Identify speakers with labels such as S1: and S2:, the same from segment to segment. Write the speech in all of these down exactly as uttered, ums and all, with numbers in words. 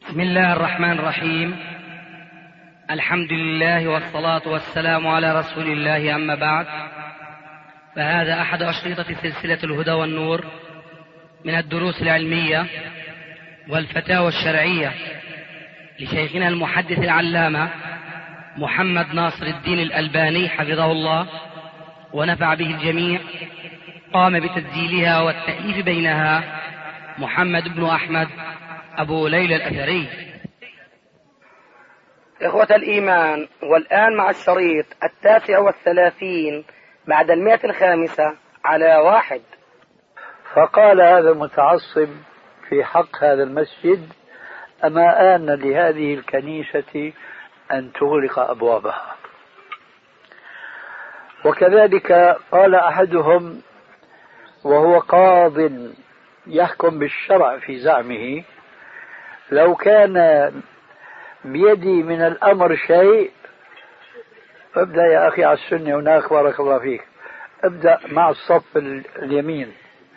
S1: بسم الله الرحمن الرحيم. الحمد لله والصلاة والسلام على رسول الله، أما بعد، فهذا أحد أشرطة سلسلة الهدى والنور من الدروس العلمية والفتاوى الشرعية لشيخنا المحدث العلامة محمد ناصر الدين الألباني حفظه الله ونفع به الجميع. قام بتسجيلها والتأليف بينها محمد بن أحمد أبو ليلى الأثري.
S2: إخوة الإيمان، والآن مع الشريط التاسع والثلاثين بعد المئة الخامسة على واحد.
S3: فقال هذا المتعصب في حق هذا المسجد: أما آن لهذه الكنيسة أن تغلق أبوابها. وكذلك قال أحدهم وهو قاض يحكم بالشرع في زعمه: لو كان بيدي من الأمر شيء، ابدأ يا أخي على السنة هناك بارك الله فيك، ابدأ مع الصف اليمين.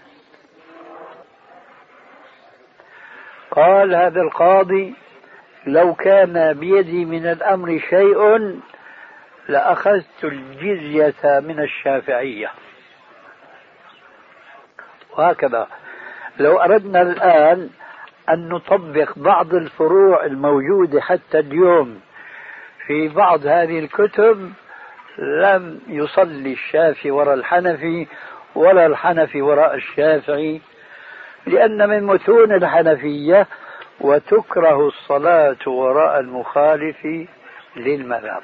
S3: قال هذا القاضي: لو كان بيدي من الأمر شيء لأخذت الجزية من الشافعية. وهكذا لو أردنا الآن أن نطبق بعض الفروع الموجودة حتى اليوم في بعض هذه الكتب، لم يصلي الشافعي وراء الحنفي ولا الحنفي وراء الشافعي، لأن من متون الحنفية: وتكره الصلاة وراء المخالف للمذهب.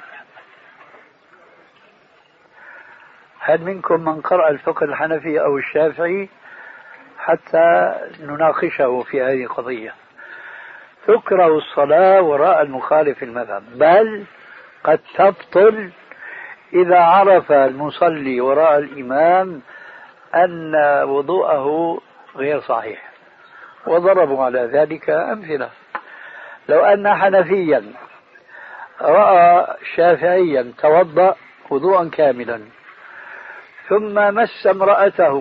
S3: هل منكم من قرأ الفقه الحنفي أو الشافعي حتى نناقشه في هذه القضية؟ تكره الصلاة وراء المخالف المذهب، بل قد تبطل إذا عرف المصلي وراء الإمام أن وضوءه غير صحيح. وضربوا على ذلك أمثلة. لو أن حنفيا رأى شافعيا توضأ وضوءا كاملا ثم مس امرأته،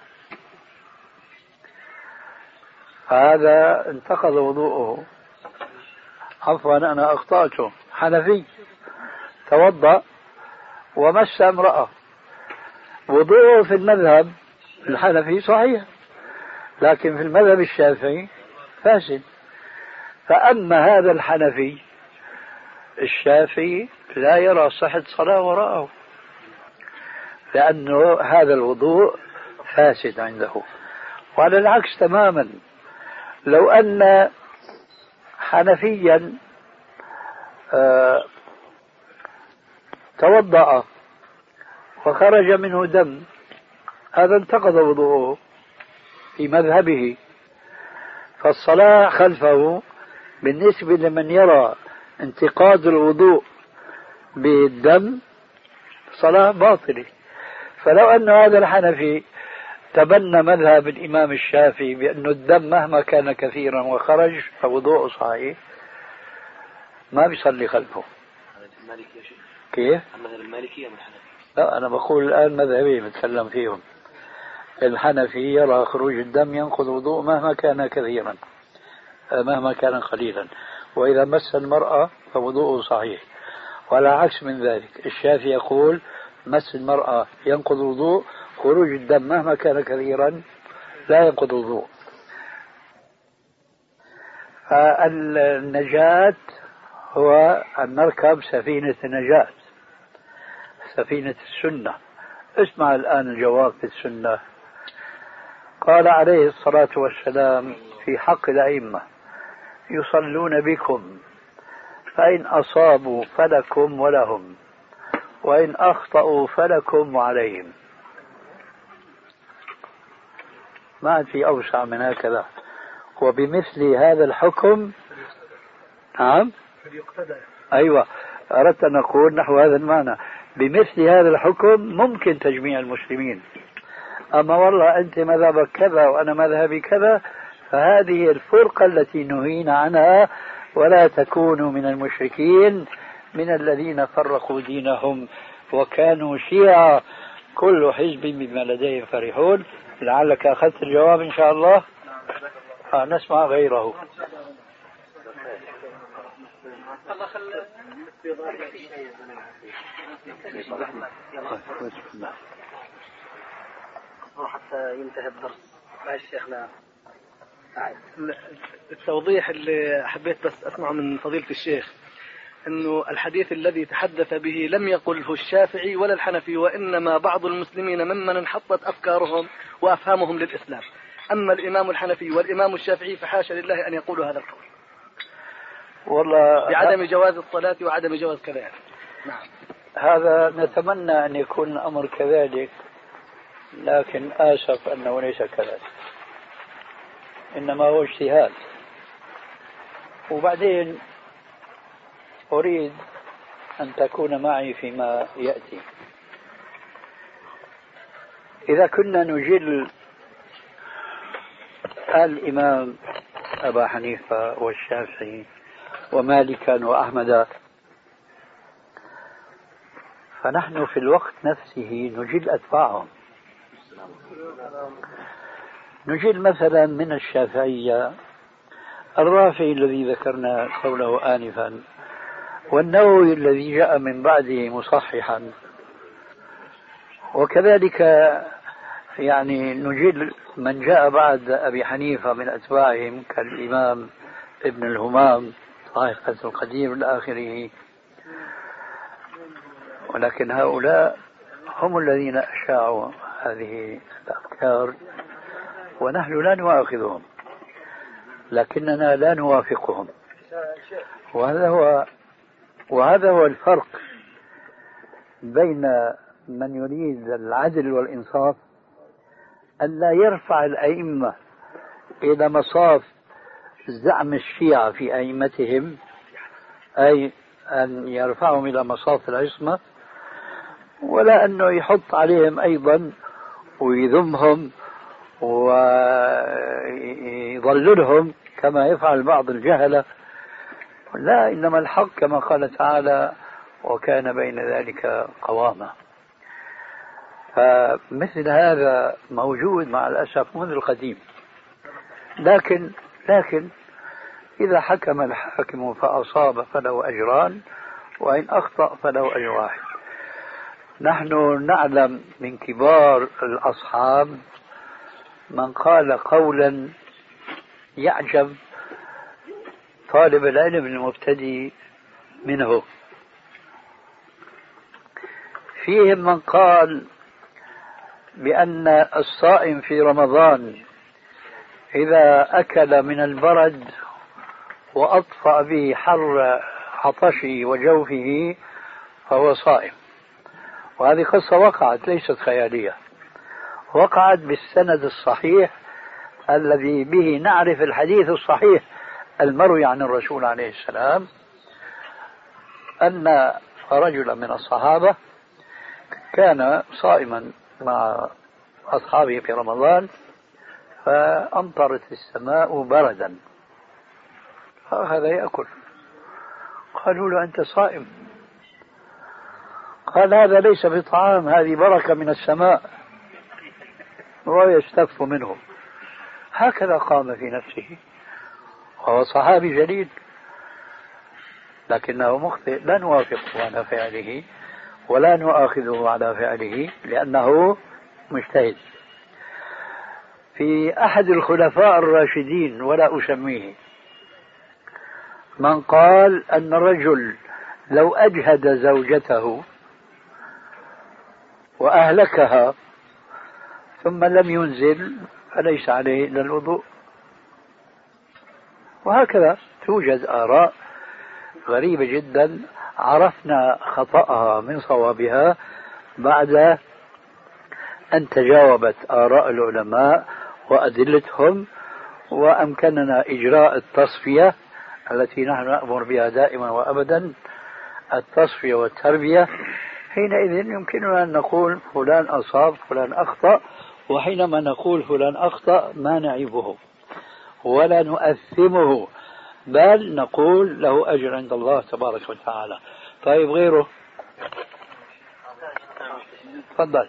S3: هذا انتقض وضوءه. عفوا أنا أخطأته، حنفي توضأ ومس امرأة، وضوءه في المذهب الحنفي صحيح، لكن في المذهب الشافعي فاسد. فأما هذا الحنفي، الشافعي لا يرى صحة صلاة وراءه، لأنه هذا الوضوء فاسد عنده. وعلى العكس تماما، لو أن حنفيا آه توضأ وخرج منه دم، هذا انتقض وضوءه في مذهبه، فالصلاة خلفه بالنسبة لمن يرى انتقاض الوضوء بالدم صلاة باطلة. فلو أن هذا الحنفي تبنى مذهب الإمام الشافعي بأن الدم مهما كان كثيرا وخرج فوضوءه صحيح، ما بيصلي خلفه. كيف؟
S4: المذهب المالكي أم الحنفي؟
S3: لا، أنا بقول الآن مذهبي بتكلم فيهم. الحنفي يرى خروج الدم ينقض وضوء مهما كان كثيرا مهما كان قليلا، وإذا مس المرأة فوضوءه صحيح. وعلى عكس من ذلك الشافعي يقول: مس المرأة ينقض وضوء، خروج الدم مهما كان كثيرا لا ينقض وضوء. النجاة هو أن نركب سفينة النجاة، سفينة السنة. اسمع الآن الجواب في السنة. قال عليه الصلاة والسلام في حق الأئمة: يصلون بكم، فإن أصابوا فلكم ولهم، وإن أخطأوا فلكم وعليهم. ما في أوسع من هكذا. وبمثل هذا الحكم، نعم، أيوة، أردت أن أقول نحو هذا المعنى: بمثل هذا الحكم ممكن تجميع المسلمين. أما والله أنت مذهبك كذا وأنا مذهبي كذا، فهذه الفرقة التي نهينا عنها، ولا تكونوا من المشركين من الذين فرقوا دينهم وكانوا شيعا كل حزب بما لديهم فرحون. لعلك أخذت الجواب إن شاء الله. نسمع غيره.
S2: الله خل حتى ينتهي الدرس. ماشي شيخنا.
S4: التوضيح اللي حبيت بس أسمعه من فضيلة الشيخ أنه الحديث الذي تحدث به لم يقله الشافعي ولا الحنفي، وإنما بعض المسلمين ممن انحطت أفكارهم وأفهامهم للإسلام. أما الإمام الحنفي والإمام الشافعي فحاشا لله أن يقولوا هذا القول
S3: والله
S4: بعدم جواز الصلاة وعدم جواز كذا يعني.
S3: نعم. هذا نتمنى أن يكون الأمر كذلك، لكن آسف أنه ليس كذلك، إنما هو اجتهاد. وبعدين أريد أن تكون معي فيما يأتي. إذا كنا نجل الإمام أبا حنيفة والشافعي ومالكا وأحمد، فنحن في الوقت نفسه نجل أتباعهم. نجل مثلا من الشافعية الرافعي الذي ذكرنا قوله آنفا، والنووي الذي جاء من بعده مصححا، وكذلك يعني نجل من جاء بعد أبي حنيفة من أتباعهم كالإمام ابن الهمام صاحب فتح القدير إلى آخره. ولكن هؤلاء هم الذين أشاعوا هذه الأفكار، ونحن لا نؤاخذهم لكننا لا نوافقهم. وهذا هو وهذا هو الفرق بين من يريد العدل والإنصاف، أن لا يرفع الأئمة إلى مصاف زعم الشيعة في أئمتهم، أي أن يرفعهم إلى مصاف العصمة، ولا أنه يحط عليهم أيضا ويذمهم ويضللهم كما يفعل بعض الجهلة. لا، إنما الحق كما قال تعالى: وكان بين ذلك قواما. فمثل هذا موجود مع الأسف منذ القديم. لكن لكن إذا حكم الحاكم فأصاب فله أجران، وإن أخطأ فله أجر واحد. نحن نعلم من كبار الأصحاب من قال قولا يعجب طالب العلم المبتدئ منه. فيهم من قال بأن الصائم في رمضان إذا أكل من البرد وأطفأ به حر عطشه وجوفه فهو صائم. وهذه قصة وقعت، ليست خيالية، وقعت بالسند الصحيح الذي به نعرف الحديث الصحيح المروي عن الرسول عليه السلام، أن رجلا من الصحابة كان صائما مع أصحابه في رمضان، فأمطرت السماء بردا، فأخذ يأكل. قالوا له: أنت صائم؟ قال: هذا ليس بطعام، هذه بركة من السماء، ويستف منه. هكذا قام في نفسه، وهو صحابي جليل، لكنه مخطئ. لا نوافقه على فعله ولا نؤاخذه على فعله لأنه مجتهد. في أحد الخلفاء الراشدين، ولا أسميه، من قال أن الرجل لو أجهد زوجته وأهلكها ثم لم ينزل فليس عليه إلا الوضوء. وهكذا توجد آراء غريبة جدا عرفنا خطأها من صوابها بعد أن تجاوبت آراء العلماء وأدلتهم، وأمكننا إجراء التصفية التي نحن نأمر بها دائما وأبدا، التصفية والتربية. حينئذ يمكننا أن نقول فلان أصاب فلان أخطأ، وحينما نقول فلان أخطأ ما نعيبه ولا نؤثمه، بل نقول له أجر عند الله تبارك وتعالى. طيب غيره؟ تفضل.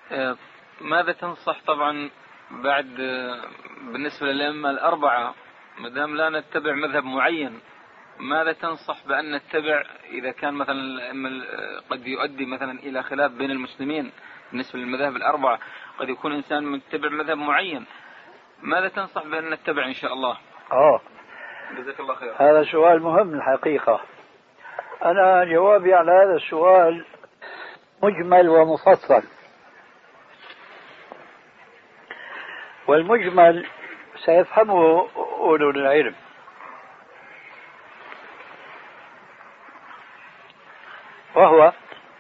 S5: ماذا تنصح طبعا بعد بالنسبة للأئمة الأربعة ما دام لا نتبع مذهب معين، ماذا تنصح بأن نتبع إذا كان مثلا قد يؤدي مثلا إلى خلاف بين المسلمين بالنسبة للمذاهب الأربعة، قد يكون إنسان متبع مذهب معين، ماذا تنصح بأن نتبع إن شاء الله؟
S3: آه
S5: جزاك الله خير.
S3: هذا سؤال مهم الحقيقة. أنا جوابي على هذا السؤال مجمل ومفصل. والمجمل سيفهمه أولو العلم، وهو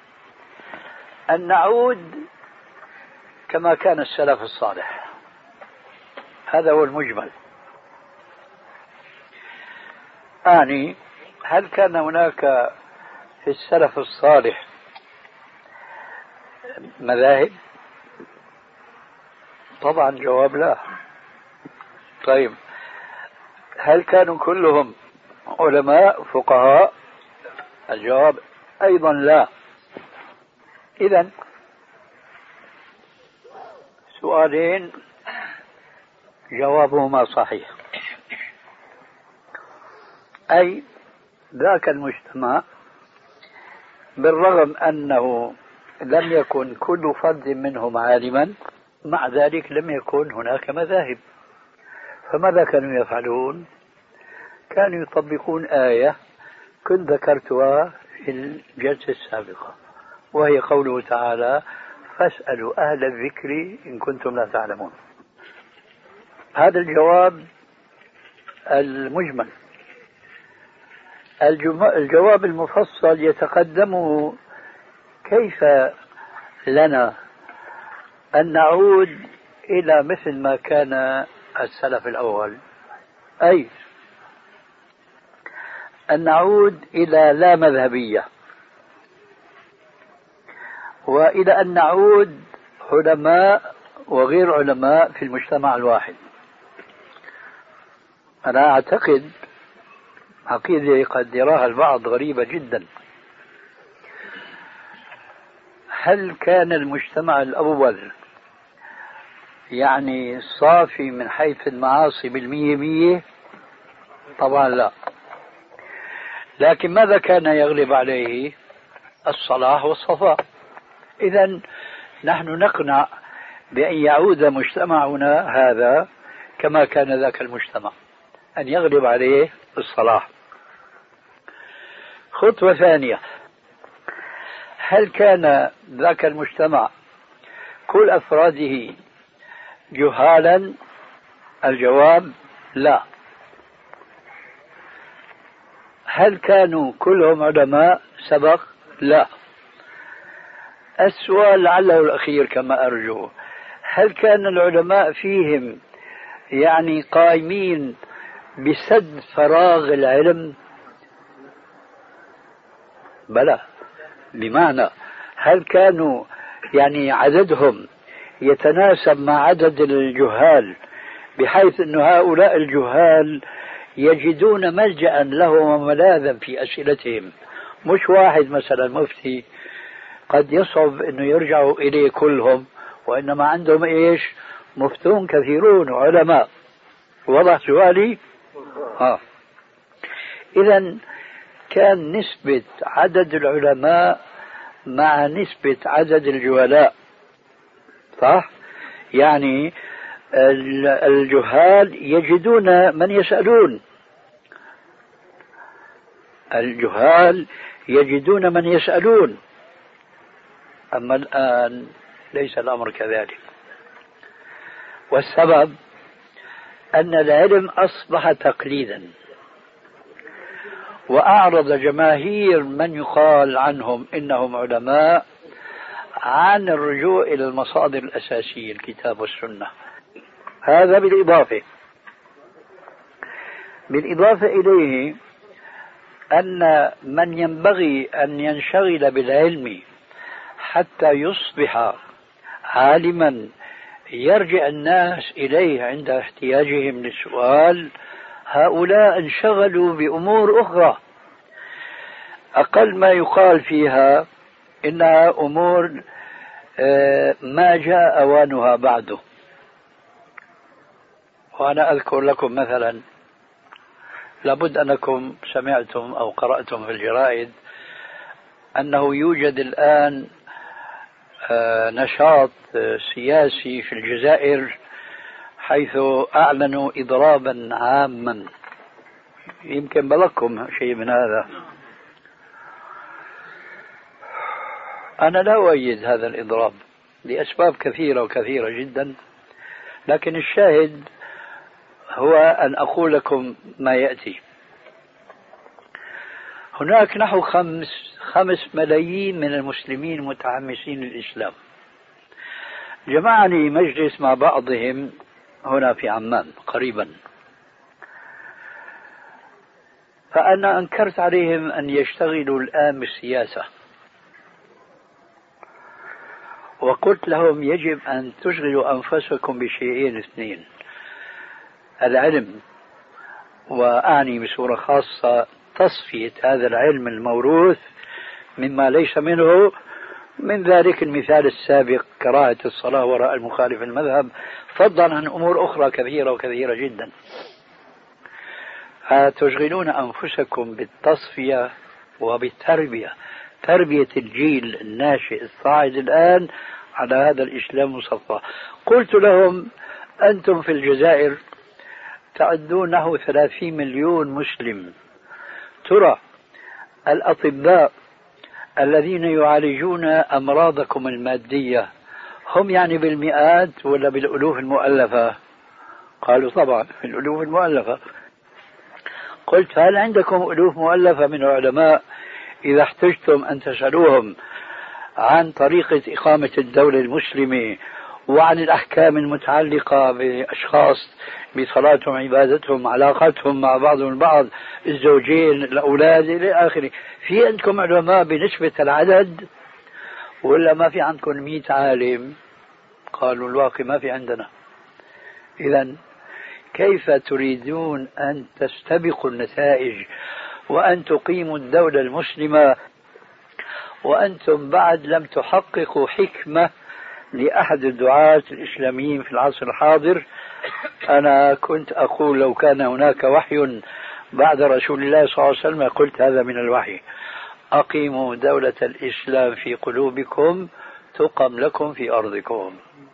S3: أن نعود كما كان السلف الصالح. هذا هو المجمل. يعني هل كان هناك في السلف الصالح مذاهب؟ طبعا جواب لا. طيب هل كانوا كلهم علماء فقهاء؟ الجواب أيضا لا. إذن سؤالين جوابهما صحيح. أي ذاك المجتمع بالرغم أنه لم يكن كل فرد منهم عالما، مع ذلك لم يكن هناك مذاهب. فماذا كانوا يفعلون؟ كانوا يطبقون آية كنت ذكرتها في الجلسة السابقة، وهي قوله تعالى: فاسألوا أهل الذكر إن كنتم لا تعلمون. هذا الجواب المجمل. الجواب المفصل يتقدمه كيف لنا أن نعود إلى مثل ما كان السلف الأول، أي أن نعود إلى لا مذهبية، وإلى أن نعود علماء وغير علماء في المجتمع الواحد. أنا أعتقد عقيدة قد يراها البعض غريبة جدا. هل كان المجتمع الأول يعني صافي من حيث المعاصي بالمية مية؟ طبعا لا. لكن ماذا كان يغلب عليه؟ الصلاح والصفاء. إذن نحن نقنع بأن يعود مجتمعنا هذا كما كان ذاك المجتمع، أن يغلب عليه الصلاح. خطوة ثانية: هل كان ذاك المجتمع كل أفراده جهالا؟ الجواب لا. هل كانوا كلهم علماء سبق؟ لا. السؤال لعله الأخير كما أرجو: هل كان العلماء فيهم يعني قائمين بسد فراغ العلم؟ بلى. بمعنى هل كانوا يعني عددهم يتناسب مع عدد الجهال، بحيث أن هؤلاء الجهال يجدون ملجأ لهم وملاذا في أسئلتهم؟ مش واحد مثلا مفتي قد يصعب أنه يرجعوا إليه كلهم، وإنما عندهم إيش؟ مفتون كثيرون وعلماء. وضح سؤالي؟ ها. إذن كان نسبة عدد العلماء مع نسبة عدد الجهلاء، صح؟ يعني الجهال يجدون من يسألون، الجهال يجدون من يسألون. أما الآن ليس الأمر كذلك. والسبب أن العلم أصبح تقليدا، وأعرض جماهير من يقال عنهم إنهم علماء عن الرجوع إلى المصادر الأساسية الكتاب والسنة. هذا بالإضافة بالإضافة إليه أن من ينبغي أن ينشغل بالعلم حتى يصبح عالما يرجع الناس إليه عند احتياجهم للسؤال، هؤلاء انشغلوا بأمور أخرى أقل ما يقال فيها إنها أمور ما جاء أوانها بعده. وأنا أذكر لكم مثلا لابد أنكم سمعتم أو قرأتم في الجرائد أنه يوجد الآن نشاط سياسي في الجزائر حيث أعلنوا إضرابا عاما. يمكن بلغكم شيء من هذا. أنا لا أؤيد هذا الإضراب لأسباب كثيرة وكثيرة جدا، لكن الشاهد هو أن أقول لكم ما يأتي. هناك نحو خمس, خمس ملايين من المسلمين متحمسين للإسلام. جمعني مجلس مع بعضهم هنا في عمان قريبا، فأنا أنكرت عليهم أن يشتغلوا الآن بالسياسة، وقلت لهم يجب أن تشغلوا أنفسكم بشيئين اثنين: العلم، وأعني بصورة خاصة تصفية هذا العلم الموروث مما ليس منه، من ذلك المثال السابق كراهة الصلاة وراء المخالف المذهب، فضلا عن أمور أخرى كثيرة وكثيرة جدا. فتشغلون أنفسكم بالتصفية وبالتربية، تربية الجيل الناشئ الصاعد الآن على هذا الإسلام المصفى. قلت لهم أنتم في الجزائر تعدون نحو ثلاثين مليون مسلم، ترى الأطباء الذين يعالجون أمراضكم المادية هم يعني بالمئات ولا بالألوف المؤلفة؟ قالوا طبعا بالألوف المؤلفة. قلت هل عندكم ألوف مؤلفة من العلماء إذا احتجتم أن تسألوهم عن طريقة إقامة الدولة المسلمة وعن الأحكام المتعلقة بأشخاص بصلاتهم، عبادتهم، علاقتهم مع بعضهم البعض، الزوجين، الأولاد إلى آخره؟ في عندكم علماء بنسبة العدد ولا ما في عندكم مئة عالم؟ قالوا الواقع ما في عندنا. إذن كيف تريدون أن تستبقوا النتائج وأن تقيموا الدولة المسلمة وأنتم بعد لم تحققوا حكمة لأحد الدعاة الإسلاميين في العصر الحاضر؟ أنا كنت أقول لو كان هناك وحي بعد رسول الله صلى الله عليه وسلم قلت هذا من الوحي: أقيموا دولة الإسلام في قلوبكم تقم لكم في أرضكم.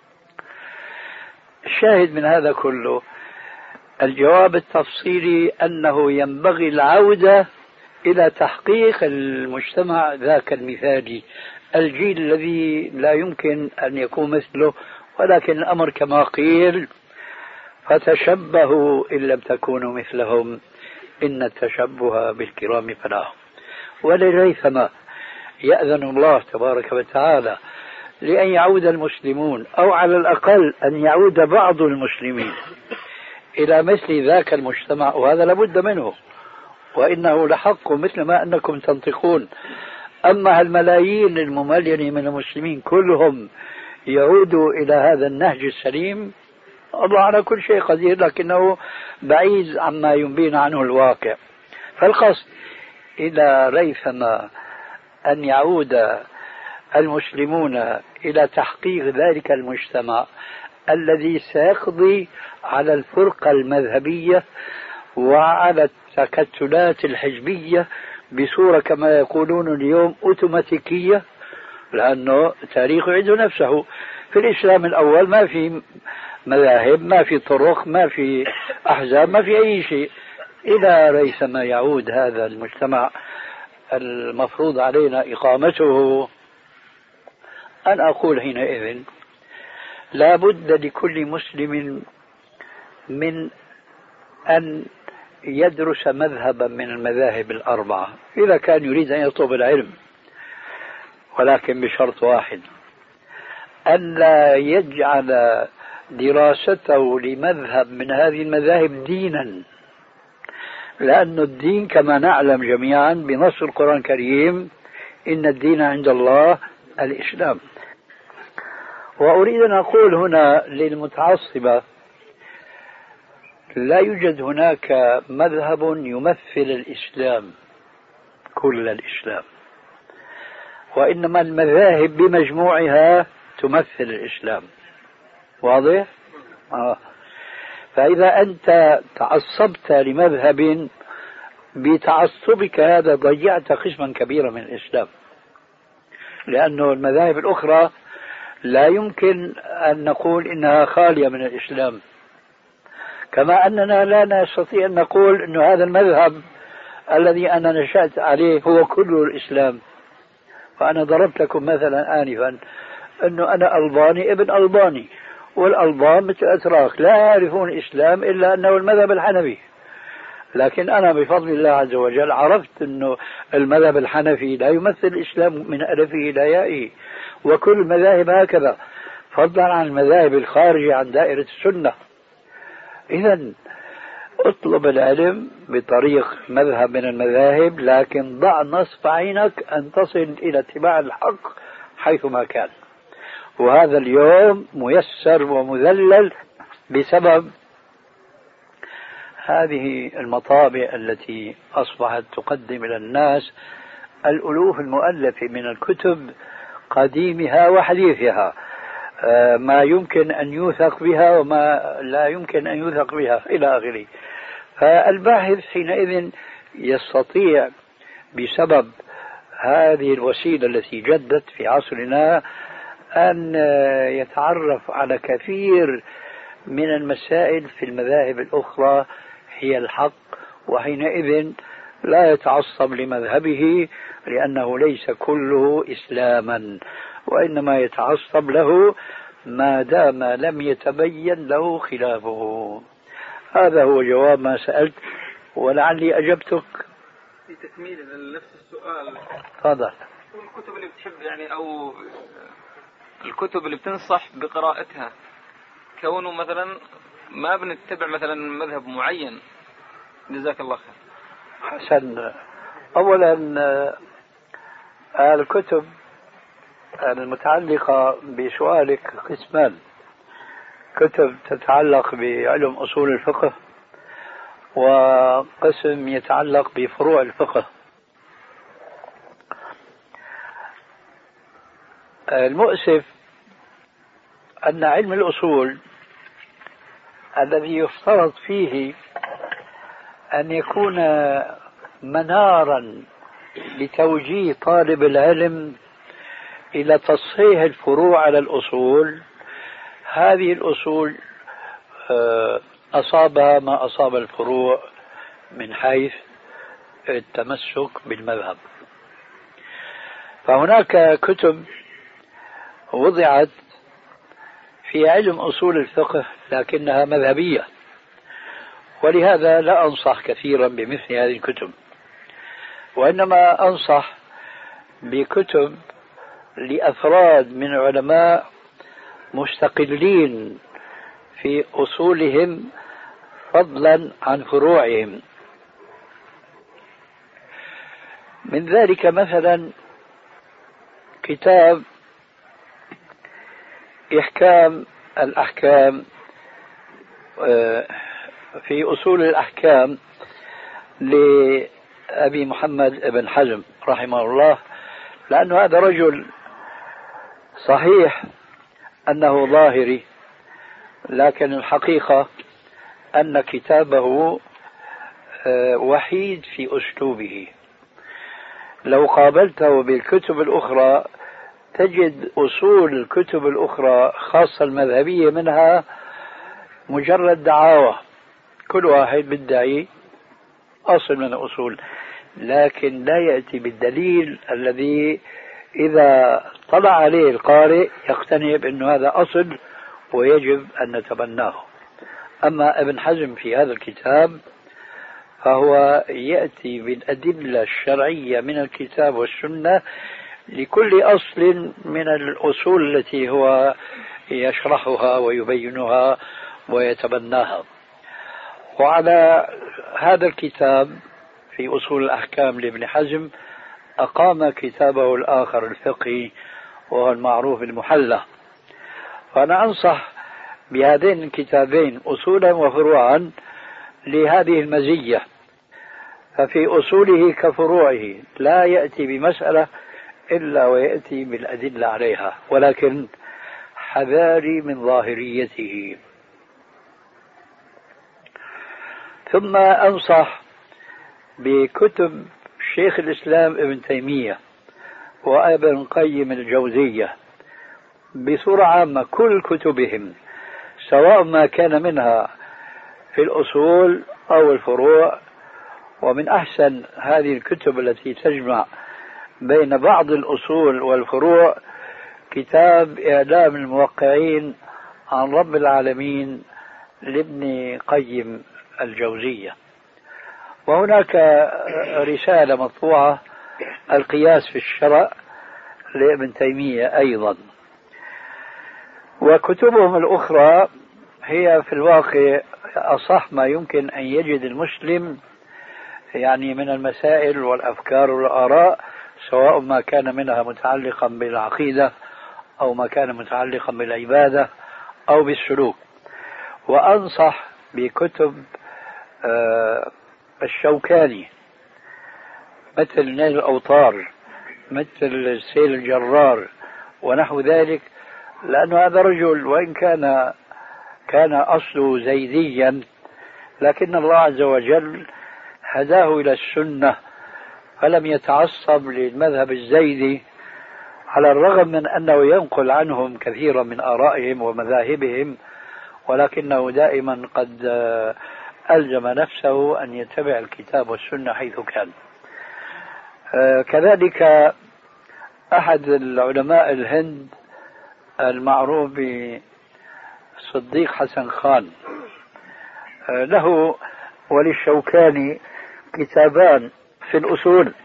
S3: الشاهد من هذا كله الجواب التفصيلي أنه ينبغي العودة إلى تحقيق المجتمع ذاك المثالي، الجيل الذي لا يمكن أن يكون مثله، ولكن الأمر كما قيل: فتشبهوا إن لم تكونوا مثلهم إن التشبه بالكرام فلاح. ولريثما يأذن الله تبارك وتعالى لأن يعود المسلمون، أو على الأقل أن يعود بعض المسلمين إلى مثل ذاك المجتمع، وهذا لابد منه، وإنه لحق مثل ما أنكم تنطقون. أما الملايين المملينة من المسلمين كلهم يعودوا إلى هذا النهج السليم، الله على كل شيء قدير، لكنه بعيد عما ينبين عنه الواقع. فالقصد إلى ريثما أن يعود المسلمون إلى تحقيق ذلك المجتمع الذي سيقضي على الفرقة المذهبية وعلى التكتلات الحزبية بصورة كما يقولون اليوم أوتوماتيكية، لأنه تاريخ عنده نفسه. في الإسلام الأول ما في مذاهب، ما في طرق، ما في أحزاب، ما في أي شيء. إلى ريثما يعود هذا المجتمع المفروض علينا إقامته، أن أقول حينئذ لا بد لكل مسلم من أن يدرس مذهبا من المذاهب الأربعة إذا كان يريد أن يطلب العلم، ولكن بشرط واحد: أن لا يجعل دراسته لمذهب من هذه المذاهب دينا، لأن الدين كما نعلم جميعا بنص القرآن الكريم: إن الدين عند الله الإسلام. وأريد أن أقول هنا للمتعصبة: لا يوجد هناك مذهب يمثل الإسلام كل الإسلام، وإنما المذاهب بمجموعها تمثل الإسلام. واضح؟ آه. فإذا أنت تعصبت لمذهب بتعصبك هذا ضيعت قسما كبيرا من الإسلام، لأنه المذاهب الأخرى لا يمكن أن نقول إنها خالية من الإسلام، كما أننا لا نستطيع أن نقول أن هذا المذهب الذي أنا نشأت عليه هو كل الإسلام. فأنا ضربت لكم مثلا آنفا أنه أنا ألباني ابن ألباني، والألبان مثل الأتراك لا يعرفون الإسلام إلا أنه المذهب الحنفي، لكن أنا بفضل الله عز وجل عرفت أنه المذهب الحنفي لا يمثل الإسلام من ألفه إلى يائه، وكل المذاهب هكذا، فضلا عن المذاهب الخارجة عن دائرة السنة. إذن اطلب العلم بطريق مذهب من المذاهب، لكن ضع نصب عينك أن تصل إلى اتباع الحق حيثما كان. وهذا اليوم ميسر ومذلل بسبب هذه المطابع التي أصبحت تقدم إلى الناس الألوف المؤلفة من الكتب قديمها وحديثها، ما يمكن أن يوثق بها وما لا يمكن أن يوثق بها إلى آخره. فالباحث حينئذ يستطيع بسبب هذه الوسيلة التي جدت في عصرنا أن يتعرف على كثير من المسائل في المذاهب الأخرى هي الحق، وحينئذ لا يتعصب لمذهبه لأنه ليس كله إسلاما، وإنما يتعصب له ما دام لم يتبين له خلافه. هذا هو جواب ما سألت، ولعلي أجبتك.
S5: في تكميل لنفس السؤال،
S3: تفضل.
S5: الكتب اللي بتحب يعني أو الكتب اللي بتنصح بقراءتها، كونه مثلا ما بنتبع مثلا مذهب معين. جزاك الله خير.
S3: حسن. أولا الكتب المتعلقة بسؤالك قسمان: كتب تتعلق بعلم أصول الفقه، وقسم يتعلق بفروع الفقه. المؤسف أن علم الأصول الذي يفترض فيه أن يكون منارا لتوجيه طالب العلم إلى تصحيح الفروع على الأصول، هذه الأصول أصابها ما أصاب الفروع من حيث التمسك بالمذهب. فهناك كتب وضعت في علم أصول الفقه لكنها مذهبية، ولهذا لا أنصح كثيرا بمثل هذه الكتب، وإنما أنصح بكتب لأفراد من علماء مستقلين في أصولهم فضلا عن فروعهم. من ذلك مثلا كتاب إحكام الأحكام في أصول الأحكام لأبي محمد بن حزم رحمه الله، لأنه هذا رجل صحيح أنه ظاهري، لكن الحقيقة أن كتابه وحيد في أسلوبه. لو قابلته بالكتب الأخرى تجد أصول الكتب الأخرى خاصة المذهبية منها مجرد دعاوى، كل واحد بيدعي أصل من الأصول، لكن لا يأتي بالدليل الذي إذا طلع عليه القارئ يقتنع بأن هذا أصل ويجب أن نتبناه. أما ابن حزم في هذا الكتاب فهو يأتي بالأدلة الشرعية من الكتاب والسنة لكل أصل من الأصول التي هو يشرحها ويبينها ويتبناها. وعلى هذا الكتاب في أصول الأحكام لابن حزم أقام كتابه الآخر الفقهي وهو المعروف بالمحلى. فأنا أنصح بهذين الكتابين أصولا وفروعا لهذه المزية، ففي أصوله كفروعه لا يأتي بمسألة إلا ويأتي بالأدلة عليها، ولكن حذاري من ظاهريته. ثم أنصح بكتب شيخ الإسلام ابن تيمية وابن قيم الجوزية بصورة عامة، كل كتبهم سواء ما كان منها في الأصول أو الفروع. ومن أحسن هذه الكتب التي تجمع بين بعض الأصول والفروع كتاب إعلام الموقعين عن رب العالمين لابن قيم الجوزية. وهناك رسالة مطبوعة القياس في الشرع لابن تيمية أيضا. وكتبهم الأخرى هي في الواقع أصح ما يمكن أن يجد المسلم يعني من المسائل والأفكار والآراء، سواء ما كان منها متعلقا بالعقيدة أو ما كان متعلقا بالعبادة أو بالسلوك. وأنصح بكتب الشوكاني مثل نيل الأوطار، مثل سيل الجرار ونحو ذلك، لأن هذا رجل وإن كان كان أصله زيديا لكن الله عز وجل هداه إلى السنة فلم يتعصب للمذهب الزيدي، على الرغم من أنه ينقل عنهم كثيرا من آرائهم ومذاهبهم، ولكنه دائما قد ألزم نفسه أن يتبع الكتاب والسنة حيث كان. كذلك أحد العلماء الهند المعروف بصديق حسن خان له وللشوكاني كتابان في الأصول.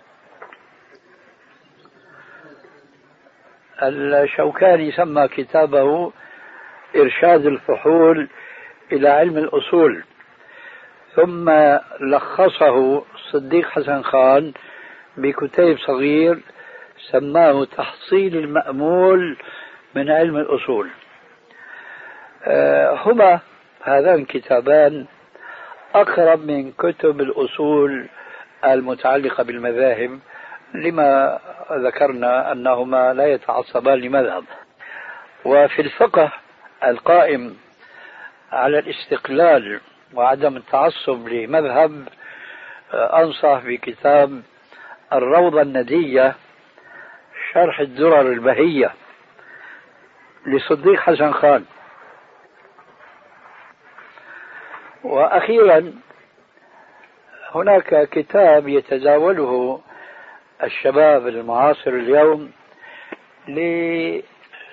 S3: الشوكاني سمى كتابه إرشاد الفحول إلى علم الأصول، ثم لخصه صديق حسن خان بكتيب صغير سماه تحصيل المأمول من علم الأصول. هما هذان الكتابان أقرب من كتب الأصول المتعلقة بالمذاهب، لما ذكرنا أنهما لا يتعصبان لمذهب. وفي الفقه القائم على الاستقلال وعدم التعصب لمذهب أنصح بكتاب الروضة الندية شرح الدرر البهية لصديق حسن خان. وأخيرا هناك كتاب يتداوله الشباب المعاصر اليوم لسهولة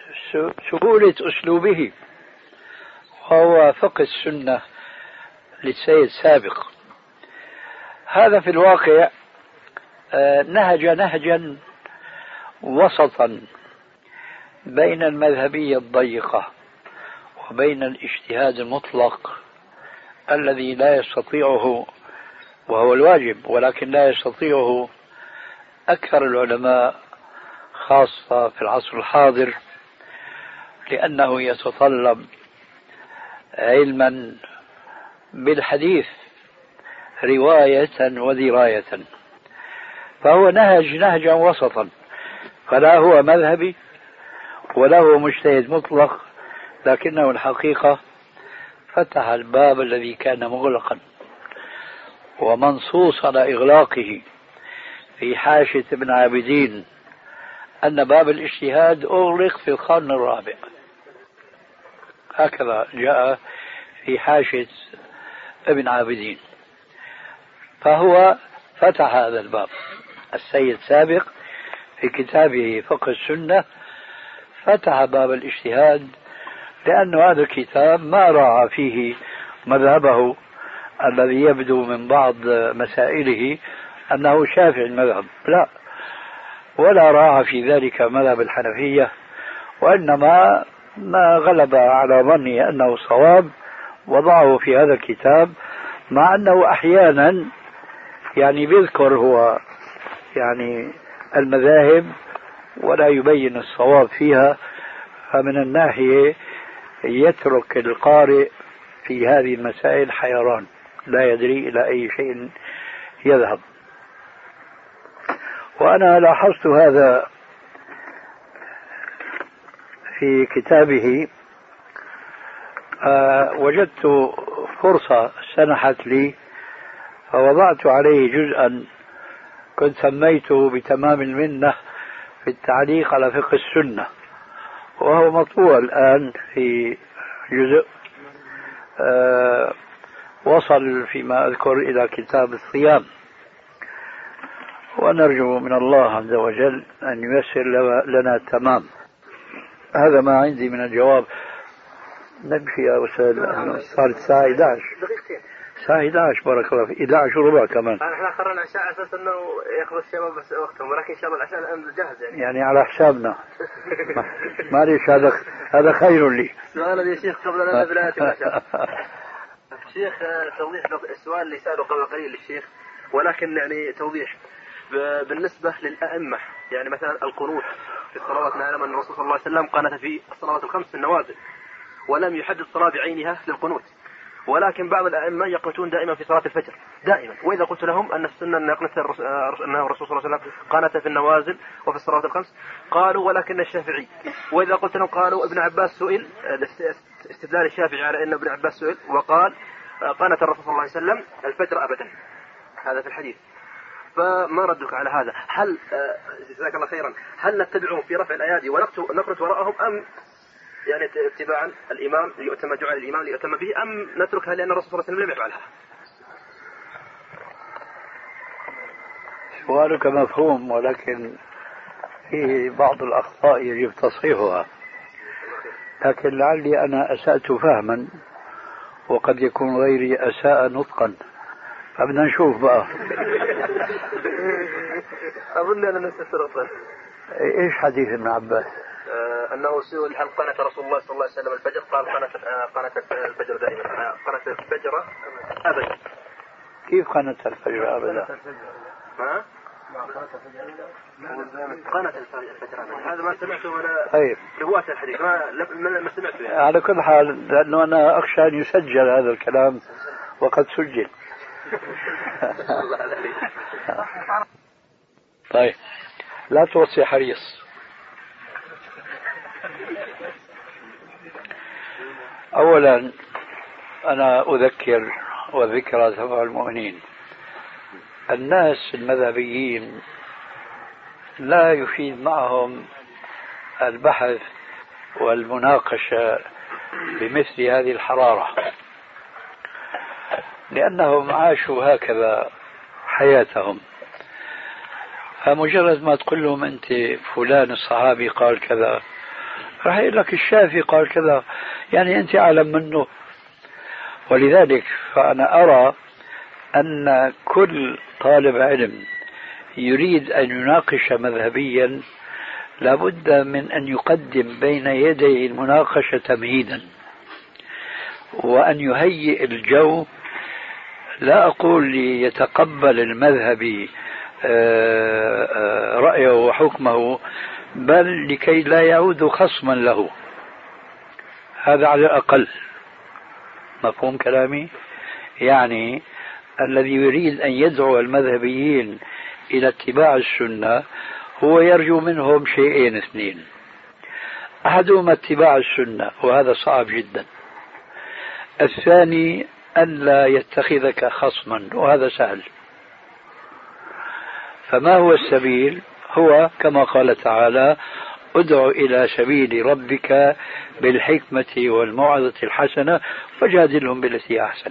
S3: أسلوبه، وهو فقه السنة للسيد سابق. هذا في الواقع نهج نهجا وسطا بين المذهبية الضيقة وبين الاجتهاد المطلق الذي لا يستطيعه، وهو الواجب، ولكن لا يستطيعه أكثر العلماء خاصة في العصر الحاضر، لأنه يتطلب علما بالحديث رواية ودراية. فهو نهج نهجا وسطا، فلا هو مذهبي ولا هو مجتهد مطلق، لكنه الحقيقة فتح الباب الذي كان مغلقا ومنصوص على إغلاقه في حاشية ابن عابدين، أن باب الاجتهاد أغلق في القرن الرابع، هكذا جاء في حاشية ابن عابدين. فهو فتح هذا الباب. السيد سابق في كتابه فقه السنة فتح باب الاجتهاد، لأن هذا الكتاب ما راعى فيه مذهبه الذي يبدو من بعض مسائله أنه شافعي المذهب، لا، ولا راعى في ذلك مذهب الحنفية، وإنما ما غلب على ظني أنه صواب وضعه في هذا الكتاب، مع أنه أحيانا يعني بيذكر هو يعني المذاهب ولا يبين الصواب فيها، فمن الناحية يترك القارئ في هذه المسائل حيران، لا يدري إلى أي شيء يذهب. وأنا لاحظت هذا في كتابه. أه وجدت فرصة سنحت لي فوضعت عليه جزءا كنت سميته بتمام المنة في التعليق على فقه السنة، وهو مطبوع الآن في جزء آه وصل فيما أذكر إلى كتاب الصيام، ونرجو من الله عز وجل أن ييسر لنا التمام. هذا ما عندي من الجواب. نمشي يا أستاذ، صارت الساعة إحدى عشر. الساعة إحدى عشر بارك الله فيك، إحدى عشر وربع كمان.
S4: احنا أخرنا العشاء على أساس أنه يأخذ الشباب بس وقتهم، ولكن إن شاء الله العشاء الآن جاهز يعني.
S3: يعني على حسابنا. معليش، هذا هذا خير لي.
S4: سؤالا يا شيخ قبل أن نبدأ العشاء. شيخ توضيح السؤال اللي سأله قبل قليل للشيخ، ولكن يعني توضيح بالنسبة للأئمة، يعني مثلا القنوت في الصلوات. نعلم أن الرسول صلى الله عليه وسلم قنت في الصلوات الخمس في النوازل، ولم يحدد صلاة بعينها للقنوت، ولكن بعض الأئمة يقنتون دائما في صلاة الفجر دائما. وإذا قلت لهم أن السنة أن يقنت الرسول صلى الله عليه وسلم قنت في النوازل وفي الصلوات الخمس، قالوا ولكن الشافعي. وإذا قلت لهم قالوا ابن عباس سئل، استدلال الشافعي على أن ابن عباس سئل وقال قنت الرسول صلى الله عليه وسلم الفجر أبدا، هذا في الحديث. فما ردك على هذا؟ هل جزاك الله خيرا، هل نتبعهم في رفع الأيادي ونقنط وراءهم، أم يعني اتباعا الإمام ليؤتم، جعل الإمام ليؤتم به، أم نتركها لأن الرسول صلى الله عليه وسلم لم يفعلها؟
S3: سؤالك مفهوم، ولكن فيه بعض الأخطاء يجب تصحيحها، لكن لعلي أنا أسأت فهما وقد يكون غيري أساء نطقا، فبدنا نشوف بقى.
S4: أظن أنا نستفرط.
S3: إيش حديث ابن عباس؟
S4: آه أنه سئل هل قنت رسول الله صلى الله عليه وسلم الفجر؟ قال قنت آه قنت الفجر دائما، قنت الفجر أبدا.
S3: كيف قنت الفجر أبدا؟
S4: ها؟ قنت الفجر أبدا، هذا ما سمعته أنا.
S3: طيب.
S4: رواة الحديث ما ما سمعته يعني.
S3: على كل حال، لأنه أنا أخشى أن يسجل هذا الكلام وقد سجل. طيب، لا توصي حريص. أولا أنا أذكر وذكرى تنفع المؤمنين. الناس المذهبيين لا يفيد معهم البحث والمناقشة بمثل هذه الحرارة، لأنهم عاشوا هكذا حياتهم. فمجرد ما تقول لهم أنت فلان الصحابي قال كذا، راح يقول لك الشافعي قال كذا، يعني أنت أعلم منه. ولذلك فأنا أرى أن كل طالب علم يريد أن يناقش مذهبيا لابد من أن يقدم بين يدي المناقشة تمهيدا، وأن يهيئ الجو. لا أقول ليتقبل المذهبي رأيه وحكمه، بل لكي لا يعود خصما له، هذا على الأقل. مفهوم كلامي؟ يعني الذي يريد أن يدعو المذهبيين إلى اتباع السنة هو يرجو منهم شيئين اثنين: أحدهما اتباع السنة، وهذا صعب جدا. الثاني أن لا يتخذك خصما، وهذا سهل. فما هو السبيل؟ هو كما قال تعالى: ادع إلى سبيل ربك بالحكمة والموعظة الحسنة وجادلهم بالتي أحسن.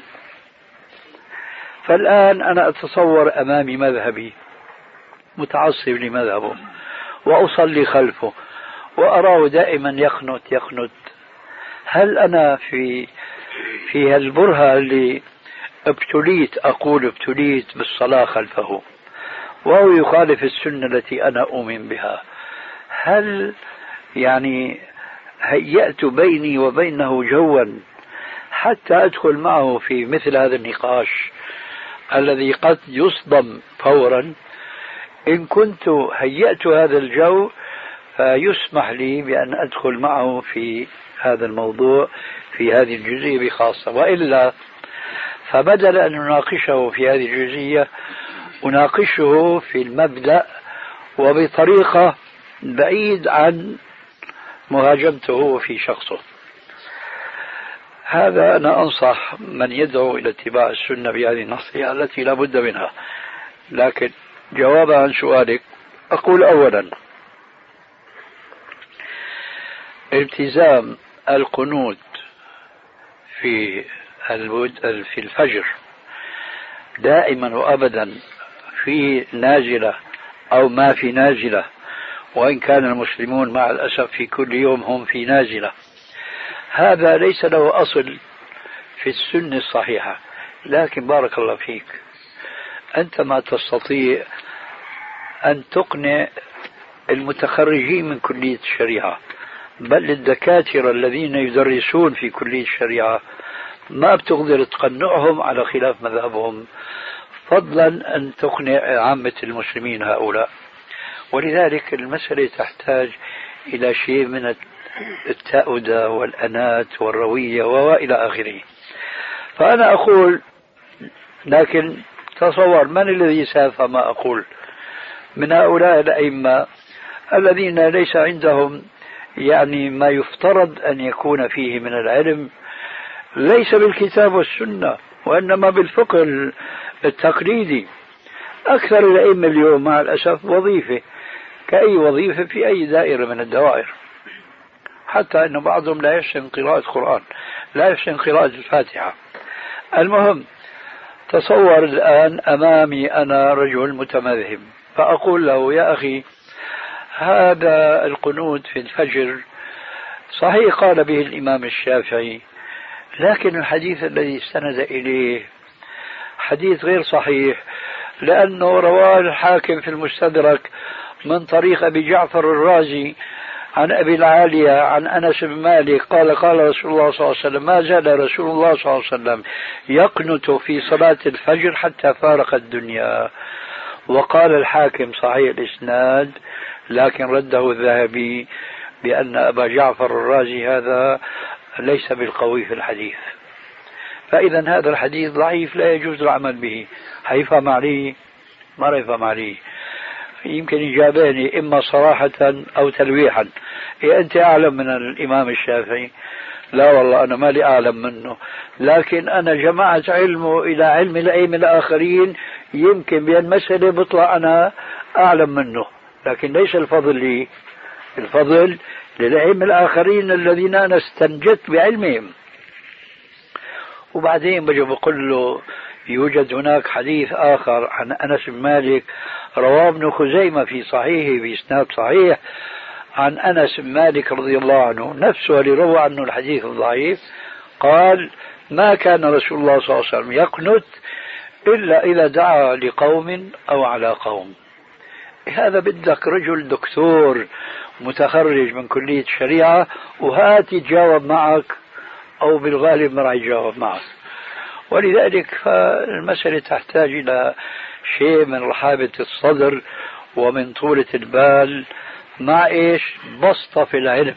S3: فالآن أنا أتصور أمامي مذهبي متعصب لمذهبه وأصلي خلفه وأراه دائما يقنت يقنت. هل أنا في في هالبرهة اللي ابتليت، أقول ابتليت بالصلاة خلفه وهو يخالف السنة التي أنا أؤمن بها، هل يعني هيأت بيني وبينه جوا حتى أدخل معه في مثل هذا النقاش الذي قد يصدم فورا؟ إن كنت هيأت هذا الجو فيسمح لي بأن أدخل معه في هذا الموضوع في هذه الجزئية بخاصة، وإلا فبدل أن نناقشه في هذه الجزئية أناقشه في المبدأ وبطريقة بعيد عن مهاجمته في شخصه. هذا أنا أنصح من يدعو إلى اتباع السنة بهذه النصيحة التي لا بد منها. لكن جوابا عن سؤالك أقول أولا التزام القنوت في في الفجر دائما وأبدا في نازلة أو ما في نازلة، وإن كان المسلمون مع الأسف في كل يوم هم في نازلة، هذا ليس له أصل في السنة الصحيحة. لكن بارك الله فيك، أنت ما تستطيع أن تقنع المتخرجين من كلية الشريعة، بل الدكاترة الذين يدرسون في كلية الشريعة ما بتقدر تقنعهم على خلاف مذهبهم، فضلا أن تقنع عامة المسلمين هؤلاء. ولذلك المسألة تحتاج إلى شيء من التأودة والأنات والروية وإلى آخره. فأنا أقول، لكن تصور من الذي سافى ما أقول من هؤلاء الأئمة الذين ليس عندهم يعني ما يفترض أن يكون فيه من العلم، ليس بالكتاب والسنة وإنما بالفقه التقليدي. أكثر الأئمة اليوم مع الأسف وظيفة كأي وظيفة في أي دائرة من الدوائر، حتى أن بعضهم لا يحسن قراءة القرآن، لا يحسن قراءة الفاتحة. المهم، تصور الآن أمامي أنا رجل متمذهب، فأقول له يا أخي هذا القنوت في الفجر صحيح قال به الإمام الشافعي، لكن الحديث الذي استند إليه حديث غير صحيح، لأنه رواه الحاكم في المستدرك من طريق أبي جعفر الرازي عن أبي العالية عن أنس بن مالك قال قال رسول الله صلى الله عليه وسلم: ما زال رسول الله صلى الله عليه وسلم يقنت في صلاة الفجر حتى فارق الدنيا. وقال الحاكم صحيح الإسناد، لكن رده الذهبي بأن أبا جعفر الرازي هذا ليس بالقوي في الحديث. فإذا هذا الحديث ضعيف لا يجوز العمل به. هيفهم عليه؟ ما يفهم عليه. يمكن يجابني إما صراحة أو تلويحا: إيه أنت أعلم من الإمام الشافعي؟ لا والله أنا ما لي أعلم منه، لكن أنا جمعت علمه إلى علم الأئمة الآخرين، يمكن بأن مسألة بطلع أنا أعلم منه، لكن ليس الفضل لي، الفضل للأئمة الآخرين الذين أنا استنجدت بعلمهم. وبعدين بجي بقول له يوجد هناك حديث آخر عن أنس بن مالك رواه ابن خزيمة في صحيحه بإسناد صحيح عن أنس بن مالك رضي الله عنه نفسه اللي روى عنه الحديث الضعيف، قال: ما كان رسول الله صلى الله عليه وسلم يقنت إلا إذا دعا لقوم أو على قوم. هذا بدك رجل دكتور متخرج من كلية الشريعة وهات يتجاوب معك، أو بالغالب ما راح يجاوب معك. ولذلك فالمسألة تحتاج إلى شيء من رحابة الصدر ومن طولة البال مع إيش؟ بسطة في العلم.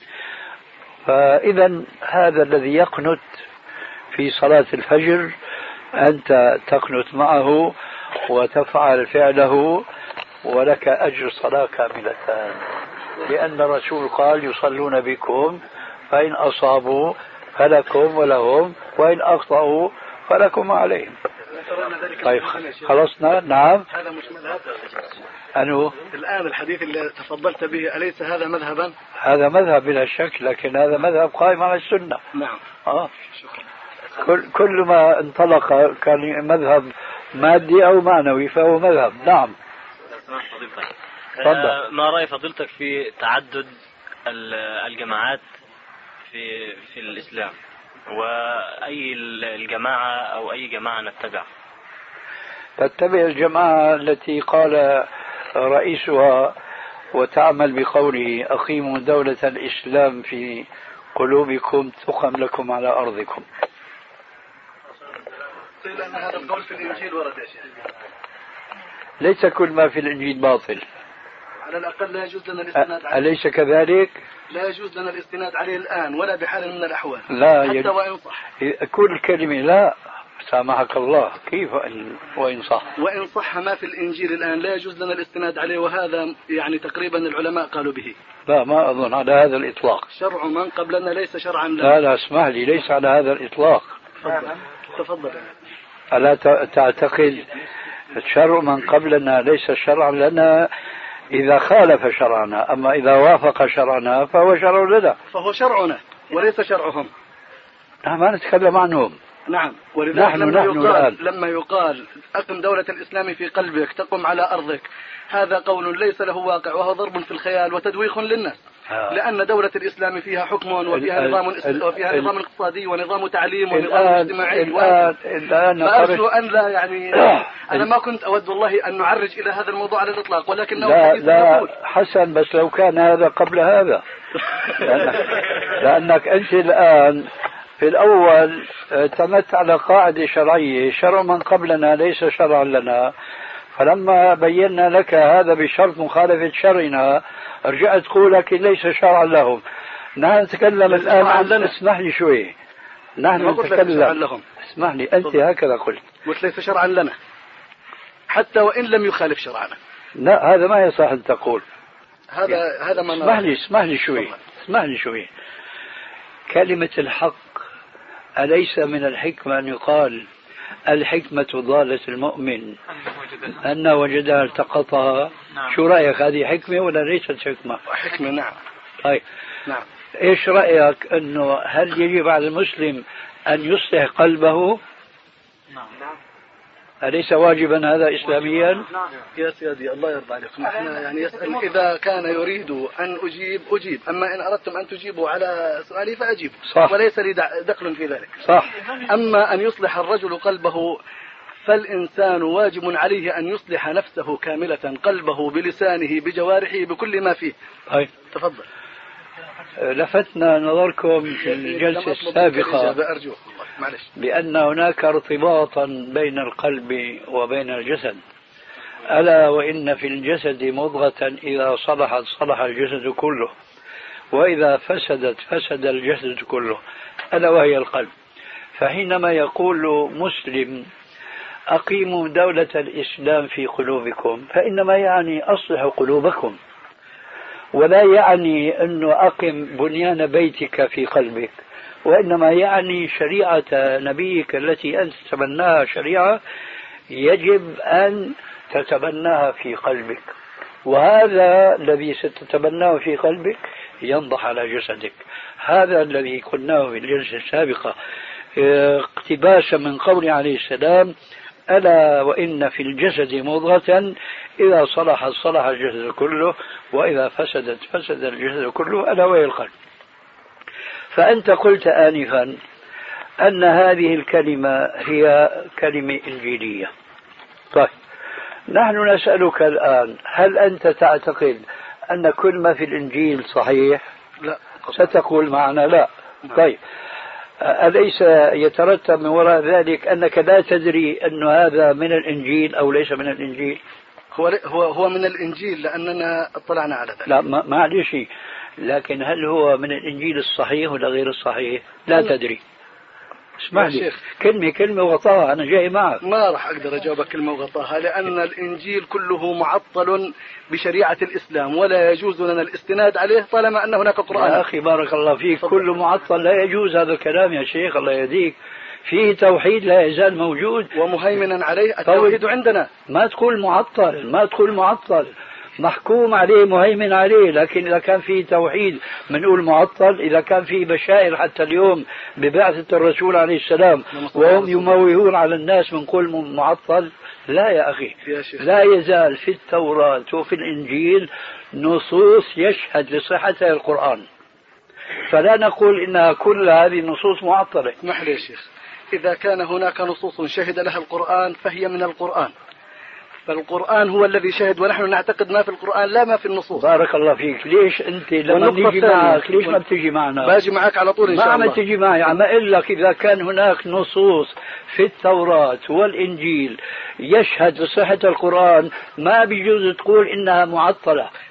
S3: فإذا هذا الذي يقنت في صلاة الفجر أنت تقنت معه وتفعل فعله ولك أجر صلاة كاملتان، لأن الرسول قال: يصلون بكم فإن أصابوا فلكم ولهم وإن أخطأوا فلكم عليهم. طيب خلصنا. نعم،
S4: هذا مش مذهب.
S3: أنه
S4: الآن الحديث اللي تفضلت به أليس هذا مذهبا؟
S3: هذا مذهب بلا شك، لكن هذا مذهب قائم على السنة.
S4: نعم.
S3: آه. كل كل ما انطلق كان مذهب مادي أو معنوي فهو مذهب. نعم.
S6: آه ما رأي فضيلتك في تعدد الجماعات في في الإسلام، وأي الجماعة أو أي جماعة نتبع؟
S3: تتبع الجماعة التي قال رئيسها وتعمل بقوله: أقيموا دولة الإسلام في قلوبكم تقم لكم على أرضكم.
S4: لأن هذا القول في الإنجيل ورد يا شيخ.
S3: ليس كل ما في الإنجيل باطل،
S4: على الأقل لا يجوز لنا الاستناد عليه.
S3: أليس كذلك؟
S4: لا يجوز لنا الاستناد عليه الآن ولا بحال من الأحوال،
S3: لا
S4: حتى
S3: يج...
S4: وإن صح
S3: كل كلمة لا سامحك الله، كيف وإن صح؟
S4: وإن صح ما في الإنجيل الآن لا يجوز لنا الاستناد عليه، وهذا يعني تقريبا العلماء قالوا به.
S3: لا ما أظن على هذا الإطلاق.
S4: شرع من قبلنا ليس شرعا لنا.
S3: لا لا اسمح لي، ليس على هذا الإطلاق.
S4: تفضل تفضل.
S3: ألا تعتقد شرع من قبلنا ليس شرعا لنا إذا خالف شرعنا، أما إذا وافق شرعنا فهو شرع لنا.
S4: فهو شرعنا وليس شرعهم.
S3: نحن ما نتكلم عنهم.
S4: نعم، ولذلك
S3: نحن
S4: لما,
S3: نحن
S4: يقال لما يقال أقم دولة الإسلام في قلبك تقم على أرضك، هذا قول ليس له واقع وهو ضرب في الخيال وتدويخ للناس. آه. لأن دولة الإسلام فيها حكم وفيها نظام وفيها نظام اقتصادي ونظام تعليم ونظام اجتماعي.
S3: الآن الآن
S4: فأرجو أن لا يعني أنا ما كنت أود والله أن نعرج إلى هذا الموضوع على الإطلاق، ولكنه
S3: لا
S4: حديث
S3: لا
S4: يقول.
S3: حسن، بس لو كان هذا قبل هذا لأنك, لأنك أنت الآن في الأول اعتمدت على قاعدة شرعية، شرع من قبلنا ليس شرعا لنا، فلما بينا لك هذا بشرط مخالفة شرعنا رجعت تقول لك ليس شرعا لهم. نحن نتكلم الآن عن، اسمح لي شوي، نحن نتكلم، اسمح لي أنت هكذا قلت،
S4: قلت ليس شرعا لنا حتى وإن لم يخالف شرعنا.
S3: لا هذا ما يصح أن تقول
S4: هذا يعني هذا ما
S3: اسمح لي اسمح لي شوي اسمح لي شوي كلمة الحق أليس من الحكمة أن يقال الحكمة ضالة المؤمن أن وجدها التقطها؟ نعم. شو رأيك، هذه حكمة ولا ليست حكمة؟
S4: حكمة نعم.
S3: طيب
S4: نعم.
S3: إيش رأيك أنه هل يجب على المسلم أن يصلح قلبه؟
S4: نعم.
S3: أليس واجبا هذا إسلاميا؟
S4: نعم. يا سيدي الله يرضى عليكم، احنا يعني يسأل إذا كان يريد أن أجيب أجيب، أما إن أردتم أن تجيبوا على سؤالي فأجيب.
S3: صح.
S4: وليس لي دخل في ذلك.
S3: صح.
S4: أما أن يصلح الرجل قلبه فالإنسان واجب عليه أن يصلح نفسه كاملة، قلبه بلسانه بجوارحه بكل ما فيه.
S3: أي.
S4: تفضل.
S3: لفتنا نظركم في الجلسة السابقة بأن هناك ارتباطا بين القلب وبين الجسد، ألا وإن في الجسد مضغة إذا صلحت صلح الجسد كله، وإذا فسدت فسد الجسد كله، ألا وهي القلب. فحينما يقول مسلم أقيموا دولة الإسلام في قلوبكم، فإنما يعني أصلحوا قلوبكم، ولا يعني أنه أقم بنيان بيتك في قلبك، وإنما يعني شريعة نبيك التي أنت تتبناها شريعة يجب أن تتبناها في قلبك، وهذا الذي ستتبناه في قلبك ينضح على جسدك. هذا الذي قلناه في الجلسة السابقة اقتباسا من قول عليه السلام ألا وإن في الجسد مضغة إذا صلحت صلح الجسد كله وإذا فسدت فسد الجسد كله، ألا وهي القلب. فأنت قلت آنفا أن هذه الكلمة هي كلمة إنجيلية. طيب نحن نسألك الآن، هل أنت تعتقد أن كل ما في الإنجيل صحيح؟
S4: لا.
S3: ستقول معنا لا. طيب أليس يترتب من وراء ذلك أنك لا تدري أن هذا من الإنجيل أو ليس من الإنجيل؟
S4: هو هو هو من الإنجيل لأننا اطلعنا على ذلك.
S3: لا ما معلش، لكن هل هو من الإنجيل الصحيح ولا غير الصحيح؟ لا تدري. اسمح لي كلمة كلمة وغطاها، أنا جاي معك.
S4: ما راح أقدر أجاوبك كلمة وغطاها، لأن الإنجيل كله معطل بشريعة الإسلام ولا يجوز لنا الاستناد عليه طالما أن هناك قرآن.
S3: يا أخي بارك الله فيك، كل معطل لا يجوز هذا الكلام يا شيخ، الله يهديك. فيه توحيد لا يزال موجود
S4: ومهيمنا عليه التوحيد عندنا.
S3: ما تقول معطل، ما تقول معطل، محكوم عليه مهيمن عليه، لكن إذا كان فيه توحيد بنقول معطل. إذا كان فيه بشائر حتى اليوم ببعثة الرسول عليه السلام وهم يموهون على الناس بنقول معطل. لا يا أخي، لا يزال في التوراة وفي الإنجيل نصوص يشهد لصحتها القرآن، فلا نقول إنها كل هذه النصوص معطلة.
S4: اسمح لي يا شيخ، إذا كان هناك نصوص شهد لها القرآن فهي من القرآن، فالقرآن هو الذي شهد ونحن نعتقد ما في القرآن لا ما في النصوص.
S3: بارك الله فيك. ليش أنت لما نيجي معك ليش ما بتجي معنا؟
S4: باجي معك على طول إن شاء الله.
S3: ما عم تجي معي، عم أقول لك إذا كان هناك نصوص في التوراة والإنجيل يشهد بصحة القرآن ما بيجوز تقول إنها معطلة.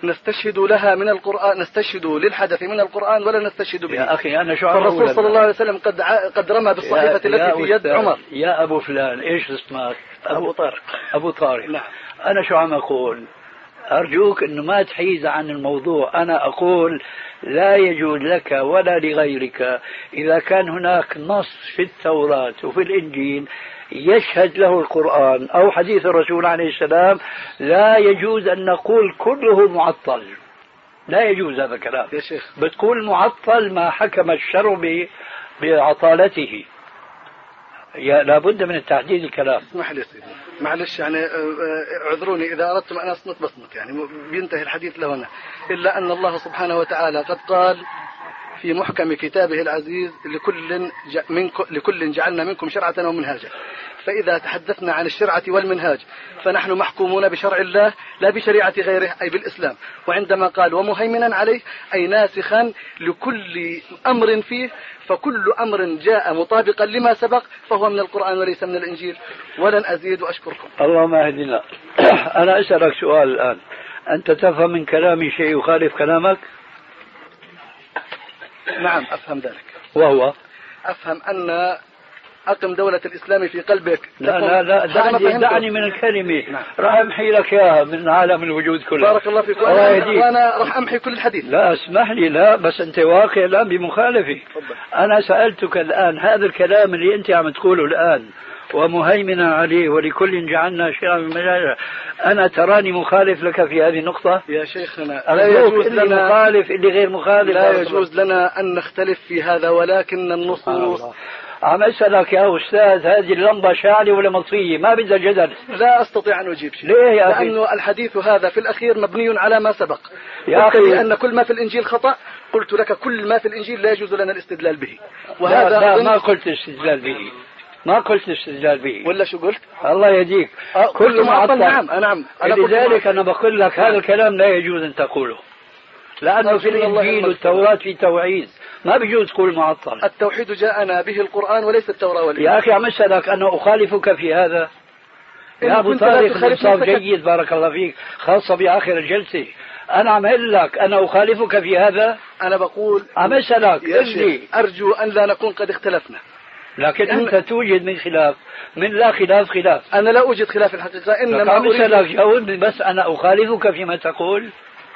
S4: نستشهد لها من القرآن، نستشهد للحدث من القرآن ولا نستشهد به؟
S3: يا أخي أنا شو عم
S4: الرسول
S3: أقول
S4: صلى الله عليه وسلم قد ع... قد رمى بالصحيفة التي في يد عمر.
S3: يا أبو فلان إيش اسمك؟
S4: أبو طارق.
S3: أبو طارق.
S4: نعم.
S3: أنا شو عم أقول؟ أرجوك أنه ما تحيز عن الموضوع. أنا أقول لا يجوز لك ولا لغيرك إذا كان هناك نص في التوراة وفي الإنجيل يشهد له القرآن أو حديث الرسول عليه السلام، لا يجوز أن نقول كله معطل. لا يجوز هذا الكلام
S4: يا شيخ.
S3: بتقول معطل ما حكم الشرع بعطالته. لابد من التحديد الكلام.
S4: اسمح لي سيدي معلش يعني اعذروني إذا أردتم أن أصمت بصمت، يعني بينتهي الحديث لهنا، إلا أن الله سبحانه وتعالى قد قال في محكم كتابه العزيز لكل منكم لكل جعلنا منكم شرعة ومنهاجا. فإذا تحدثنا عن الشرعة والمنهاج فنحن محكومون بشرع الله لا بشريعة غيره، أي بالإسلام. وعندما قال ومهيمنا عليه أي ناسخا لكل أمر فيه، فكل أمر جاء مطابقا لما سبق فهو من القرآن وليس من الإنجيل. ولن أزيد وأشكركم.
S3: اللهم اهدنا. أنا أسألك سؤال الآن، أنت تفهم من كلامي شيء يخالف كلامك؟
S4: نعم أفهم ذلك.
S3: وهو
S4: أفهم أن أقم دولة الإسلام في قلبك.
S3: لا لا لا دعني, دعني من الكلمة. نعم. راح أمحي لك إياها من عالم الوجود كله.
S4: بارك الله فيك. وأنا, وأنا راح أمحي كل الحديث.
S3: لا اسمح لي، لا بس أنت واقع الآن بمخالفة. أنا سألتك الآن هذا الكلام اللي أنت عم تقوله الآن ومهيمنا عليه ولكل جعلنا شرعا ومنهاجا، أنا تراني مخالف لك في هذه النقطة؟
S4: يا شيخنا لا يجوز لنا
S3: مخالف اللي غير مخالف.
S4: لا يجوز لنا أن نختلف في هذا، ولكن النصوص.
S3: عم أسألك يا أستاذ، هذه اللمبة شاعلة ولا مطفية؟ ما بدها جدل.
S4: لا أستطيع أن أجيب شيء.
S3: ليه يا أخي؟
S4: لأنه الحديث هذا في الأخير مبني على ما سبق.
S3: يا أخي
S4: لأن كل ما في الإنجيل خطأ، قلت لك كل ما في الإنجيل لا يجوز لنا الاستدلال به.
S3: وهذا لا, لا ما قلت استدلال به، ما قلت استدلال به.
S4: ولا شو قلت؟
S3: الله يهديك.
S4: كل معطل. نعم نعم.
S3: لذلك أنا بقول لك هذا الكلام لا يجوز أن تقوله، لأنه في الإنجيل والتوراة في توعيد، ما بيجوز تقول معطل.
S4: التوحيد جاءنا به القرآن وليس التوراة والإنجيل.
S3: يا أخي عم أسألك أنا أخالفك في هذا؟ يا أبو طارق الإنصاف جيد بارك الله فيك، خاصة بآخر الجلسة. أنا عم أقول لك أنا أخالفك في هذا.
S4: أنا بقول
S3: عم أسألك
S4: لي أرجو أن لا نكون قد اختلفنا،
S3: لكن أنت توجد من خلاف، من لا خلاف خلاف.
S4: أنا لا أوجد خلاف الحقيقة، إنما
S3: عم أسألك جاوبني بس، أنا أخالفك فيما تقول.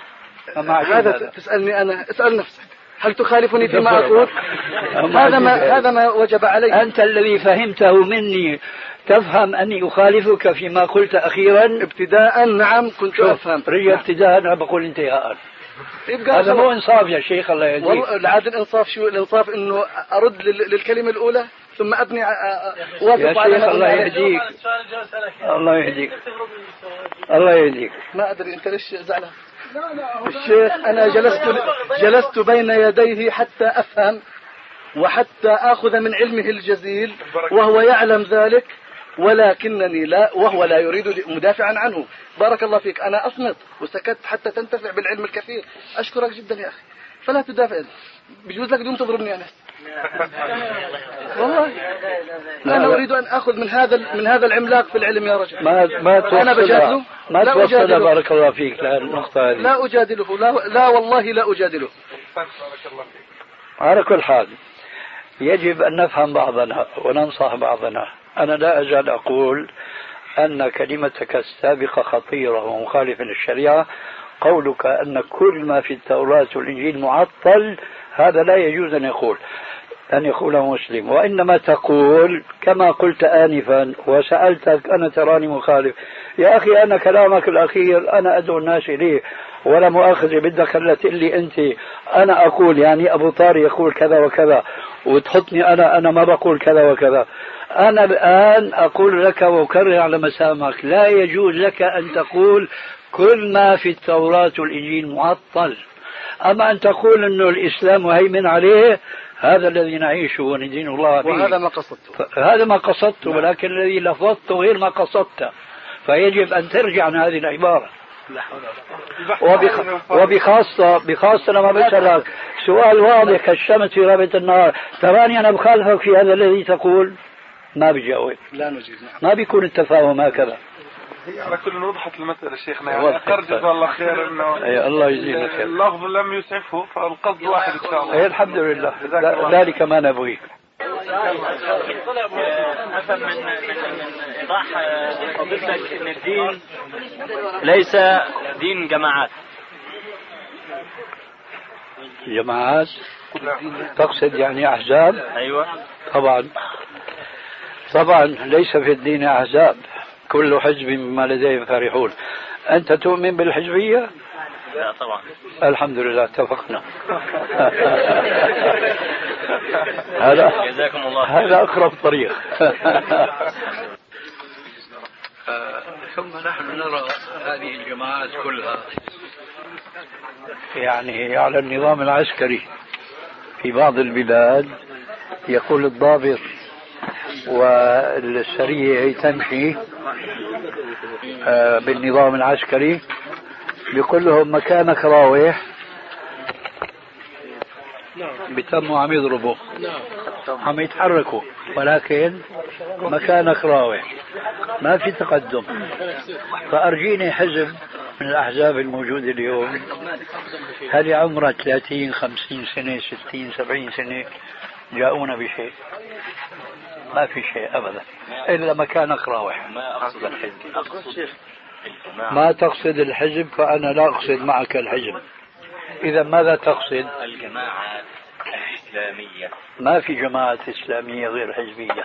S4: هذا تسألني أنا، اسأل نفسك هل تخالفني فيما أقول؟ هذا ما هذا ما وجب عليك.
S3: أنت الذي فهمته مني تفهم أني أخالفك فيما قلت أخيرا.
S4: ابتداء نعم كنت أفهم.
S3: رجع ابتداء أنا بقول انتهاء. هذا مو إنصاف يا شيخ الله يهديك.
S4: والله العاد الإنصاف شو الإنصاف؟ إنه أرد للكلمة الأولى ثم أبني
S3: وافق على ما الله يهديك. الله يهديك. الله يهديك.
S4: ما أدري أنت ليش زعلان. الشيخ أنا جلست جلست بين يديه حتى أفهم وحتى أخذ من علمه الجزيل وهو يعلم ذلك، ولكنني لا، وهو لا يريد مدافعا عنه. بارك الله فيك. أنا أصمت وسكت حتى تنتفع بالعلم الكثير. أشكرك جدا يا أخي، فلا تدافع. بيجوز لك دوم تضربني أنا والله. أنا أريد أن أخذ من هذا من هذا العملاق في العلم يا رجل.
S3: ما ما
S4: توصل
S3: ما توصل بارك الله فيك للنقطة هذه.
S4: لا أجادله، لا لا والله لا أجادله.
S3: على كل حال يجب أن نفهم بعضنا وننصح بعضنا. أنا لا أزال أقول أن كلمتك السابقة خطيرة ومخالفة للشريعة. قولك أن كل ما في التوراة والإنجيل معطل، هذا لا يجوز أن يقول أن يقوله مسلم، وإنما تقول كما قلت آنفا وسألتك أنا تراني مخالف. يا أخي أنا كلامك الأخير أنا أدعو الناس إليه، ولا مؤاخذة بدك خلت لي أنت أنا أقول يعني أبو طارق يقول كذا وكذا وتحطني أنا أنا ما بقول كذا وكذا. أنا الآن أقول لك وأكرر على مسامعك، لا يجوز لك أن تقول كل ما في التوراة والإنجيل معطل. أما أن تقول أنه الإسلام مهيمن عليه، هذا الذي نعيشه وندين الله به،
S4: وهذا ما قصدته.
S3: هذا ما قصدته، ولكن الذي لفظته غير ما قصدته، فيجب أن ترجع عن هذه العبارة. وبخ... وبخاصة بخاصة لما بسألك سؤال واضح كالشمس في رابط النهار، تراني أنا بخالفك في هذا الذي تقول، ما بجاوب.
S4: لا نجيب.
S3: ما بيكون التفاهم هكذا.
S7: هي على كل وضحت المسألة شيخنا، يعني أخرج جزاه الله خير إنه
S3: أي الله يجزيه خير.
S7: اللفظ لم يسعفه فالقصد واحد إن شاء الله.
S3: أي الحمد لله، ذلك ما نبغيه.
S6: أفهم من من إيضاح فضيلتك إن الدين ليس دين جماعات.
S3: جماعات تقصد يعني أحزاب؟
S6: أيوة
S3: طبعا طبعا ليس في الدين أحزاب، كل حزب بما لديهم فرحون. أنت تؤمن بالحزبية؟
S6: لا طبعا.
S3: الحمد لله اتفقنا. هذا
S6: جزاكم الله.
S3: هذا أقرب طريق. ثم نحن نرى هذه الجماعات كلها يعني على النظام العسكري في بعض البلاد، يقول الضابط والسرية تمشي بالنظام العسكري، بيقول لهم مكانك راوح، بتموا عم يضربوا عم يتحركوا، ولكن مكانك راوح، ما في تقدم. فأرجيني حزب من الأحزاب الموجودة اليوم هذه عمرها ثلاثين خمسين سنة ستين سبعين سنة جاءونا بشيء؟ ما في شيء أبدا إلا مكانك راوح.
S6: ما أقصد الحزب، أقصد
S3: ما تقصد الحزب، فأنا لا أقصد معك الحزب. إذا ماذا تقصد؟
S6: الجماعة الإسلامية.
S3: ما في جماعة إسلامية غير حزبية.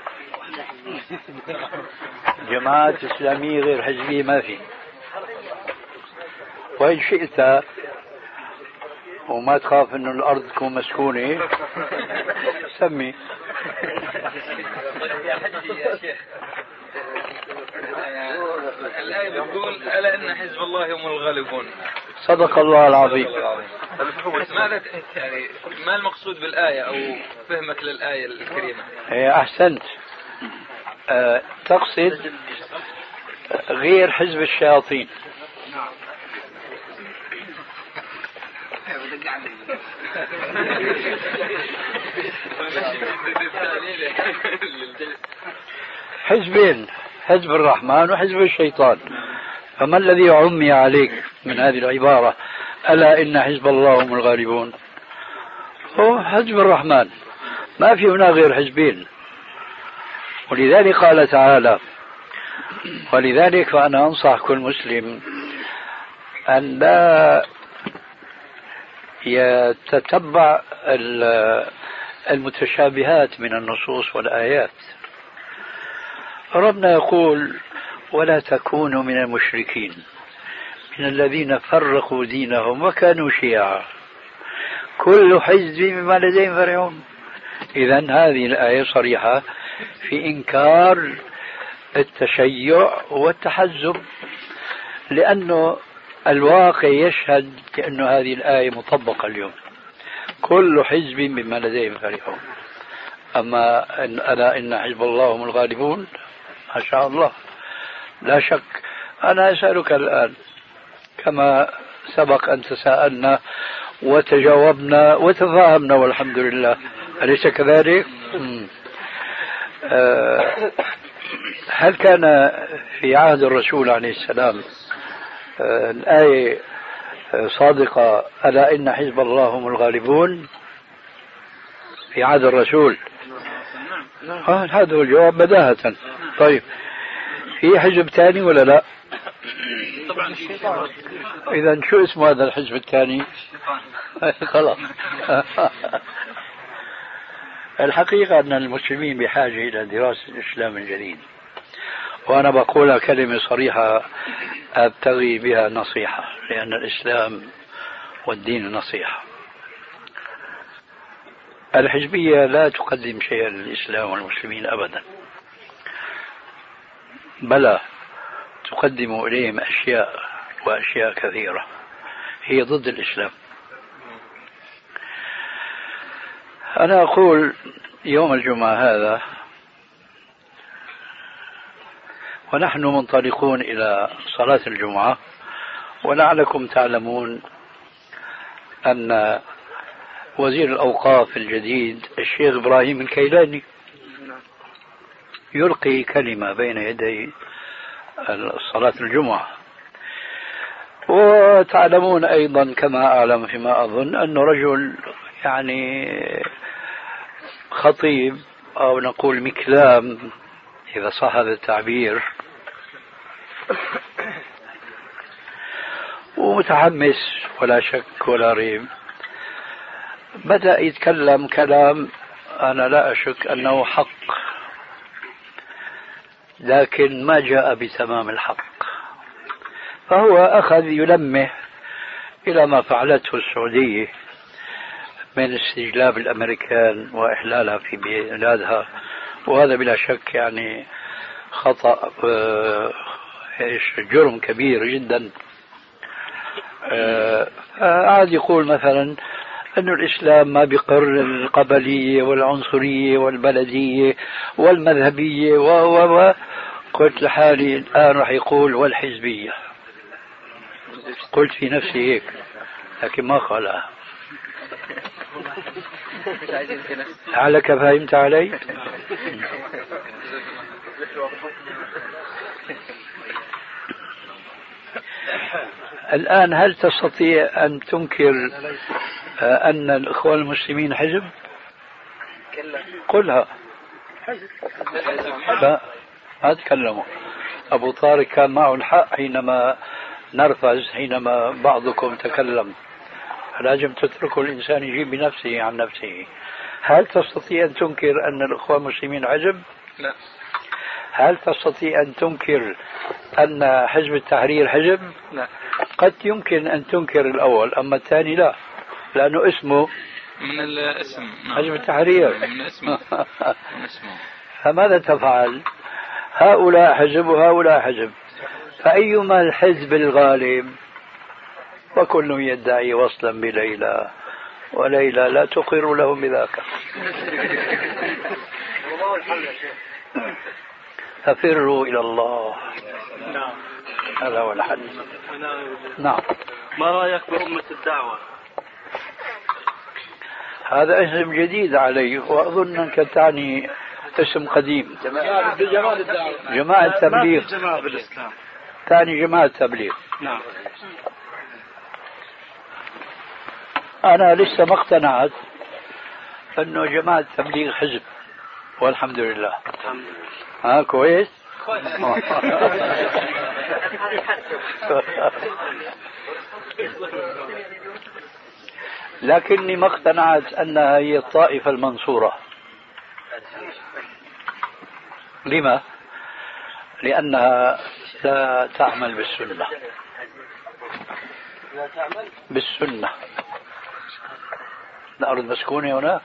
S3: جماعة إسلامية غير حزبية ما في. وإن شئت وما تخاف إنه الأرض تكون مسكونة سمي.
S5: الآية بتقول ألا إن حزب الله هم الغالبون.
S3: صدق الله العظيم.
S5: ماذا يعني ما المقصود بالآية أو فهمك للآية الكريمة؟
S3: أحسنت. أه تقصد غير حزب الشياطين. حزبين، حزب الرحمن وحزب الشيطان. فما الذي عمي عليك من هذه العبارة ألا إن حزب الله هم الغالبون؟ هو حزب الرحمن، ما في هنا غير حزبين. ولذلك قال تعالى: ولذلك فأنا أنصح كل مسلم أن لا يتتبع المتشابهات من النصوص والآيات. ربنا يقول: ولا تكونوا من المشركين من الذين فرقوا دينهم وكانوا شيعا كل حزب بما لديهم فرحون. إذن هذه الآية صريحة في إنكار التشيع والتحزب، لأنه الواقع يشهد بأن هذه الآية مطبقة اليوم. كل حزب بما لديهم فرحون. أما إن ألا إن حزب الله هم الغالبون، ما شاء الله لا شك. أنا أسألك الآن كما سبق أن تساءلنا وتجاوبنا وتفاهمنا والحمد لله، أليس كذلك؟ أه هل كان في عهد الرسول عليه السلام أه الآية صادقة ألا إن حزب الله هم الغالبون في عهد الرسول؟ آه هذا هو الجواب بداهة. طيب في حزب ثاني ولا لا؟
S5: طبعا الشيطان.
S3: إذا شو اسم هذا الحزب الثاني؟ خلاص. الحقيقة أن المسلمين بحاجة إلى دراسة الإسلام الجديد، وأنا بقول كلمة صريحة أبتغي بها نصيحة، لأن الإسلام والدين نصيحة. الحزبية لا تقدم شيئا للإسلام والمسلمين أبدا، بلى تقدم إليهم أشياء وأشياء كثيرة هي ضد الإسلام. أنا أقول يوم الجمعة هذا ونحن منطلقون إلى صلاة الجمعة، ولعلكم تعلمون أن وزير الأوقاف الجديد الشيخ إبراهيم الكيلاني يلقي كلمة بين يدي صلاة الجمعة. وتعلمون أيضا كما أعلم فيما أظن أنه رجل يعني خطيب أو نقول مكلام إذا صح هذا التعبير، ومتحمس ولا شك ولا ريب. بدأ يتكلم كلام أنا لا أشك أنه حق، لكن ما جاء بتمام الحق، فهو أخذ يلمح إلى ما فعلته السعودية من استجلاب الأمريكان وإحلالها في بلادها، وهذا بلا شك يعني خطأ، إيش جرم كبير جدا. قاعد يقول مثلا أن الإسلام ما بيقر القبلية والعنصرية والبلدية والمذهبية و و و قلت لحالي الآن راح يقول والحزبية، قلت في نفسي هيك لكن ما قالها. لعلك فهمت علي؟ الآن هل تستطيع أن تنكر أن الإخوان المسلمين حزب؟ قلها. ما تكلموا. أبو طارق كان معه الحق حينما نرفز، حينما بعضكم تكلم. لازم تتركوا الإنسان يجيب بنفسه عن نفسه. هل تستطيع أن تنكر أن الإخوان المسلمين حزب؟
S5: لا.
S3: هل تستطيع أن تنكر أن حزب التحرير حزب؟
S5: لا.
S3: قد يمكن أن تنكر الأول، أما الثاني لا، لأنه اسمه
S5: من الاسم.
S3: حزب التحرير
S5: من اسمه. من اسمه.
S3: فماذا تفعل؟ هؤلاء حزب وهؤلاء حزب، فأيما الحزب الغالب؟ وكل يدعي وصلا بليلى وليلى لا تقر لهم بذاك. ففروا إلى الله. هذا هو الحل. نعم.
S6: ما رأيك بأمة الدعوة؟
S3: هذا اسم جديد علي، وأظن أنك تعني اسم قديم.
S4: جماعة الدعوة.
S3: جماعة التبليغ.
S6: جماعة بالإسلام.
S3: ثاني جماعة التبليغ.
S6: نعم.
S3: أنا لسه ما اقتنعت أنه جماعة التبليغ حزب، والحمد لله. ها كويس. لكني ما اقتنعت أنها هي الطائفة المنصورة. لما؟ لأنها لا تعمل بالسنة. بالسنة. الأرض مسكونة هنا.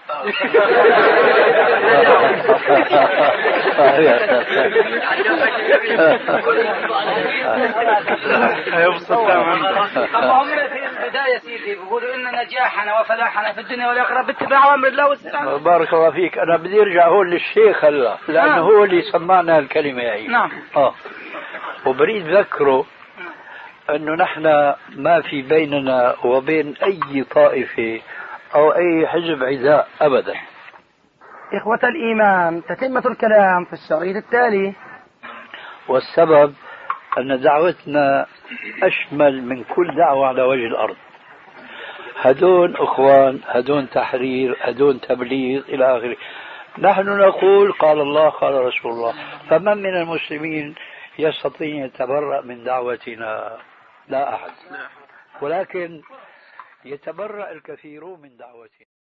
S2: هم في البداية سيدي بيقولوا إن نجاحنا وفلاحنا في الدنيا والآخرة باتباع أوامر الله والسلام.
S3: بارك الله فيك. أنا بدي أرجع هون للشيخ هلا، لأنه
S2: نعم.
S3: هو اللي سمعنا الكلمة هي.
S2: نعم.
S3: آه. وبريد ذكره أنه نحن ما في بيننا وبين أي طائفة أو أي حزب عداء أبدا.
S2: إخوة الإيمان، تتمة الكلام في الشريط التالي.
S3: والسبب أن دعوتنا أشمل من كل دعوة على وجه الأرض. هدون أخوان، هدون تحرير، هدون تبليغ إلى آخره. نحن نقول قال الله قال رسول الله، فمن من المسلمين يستطيع يتبرأ من دعوتنا؟ لا أحد. ولكن يتبرأ الكثيرون من دعوتنا.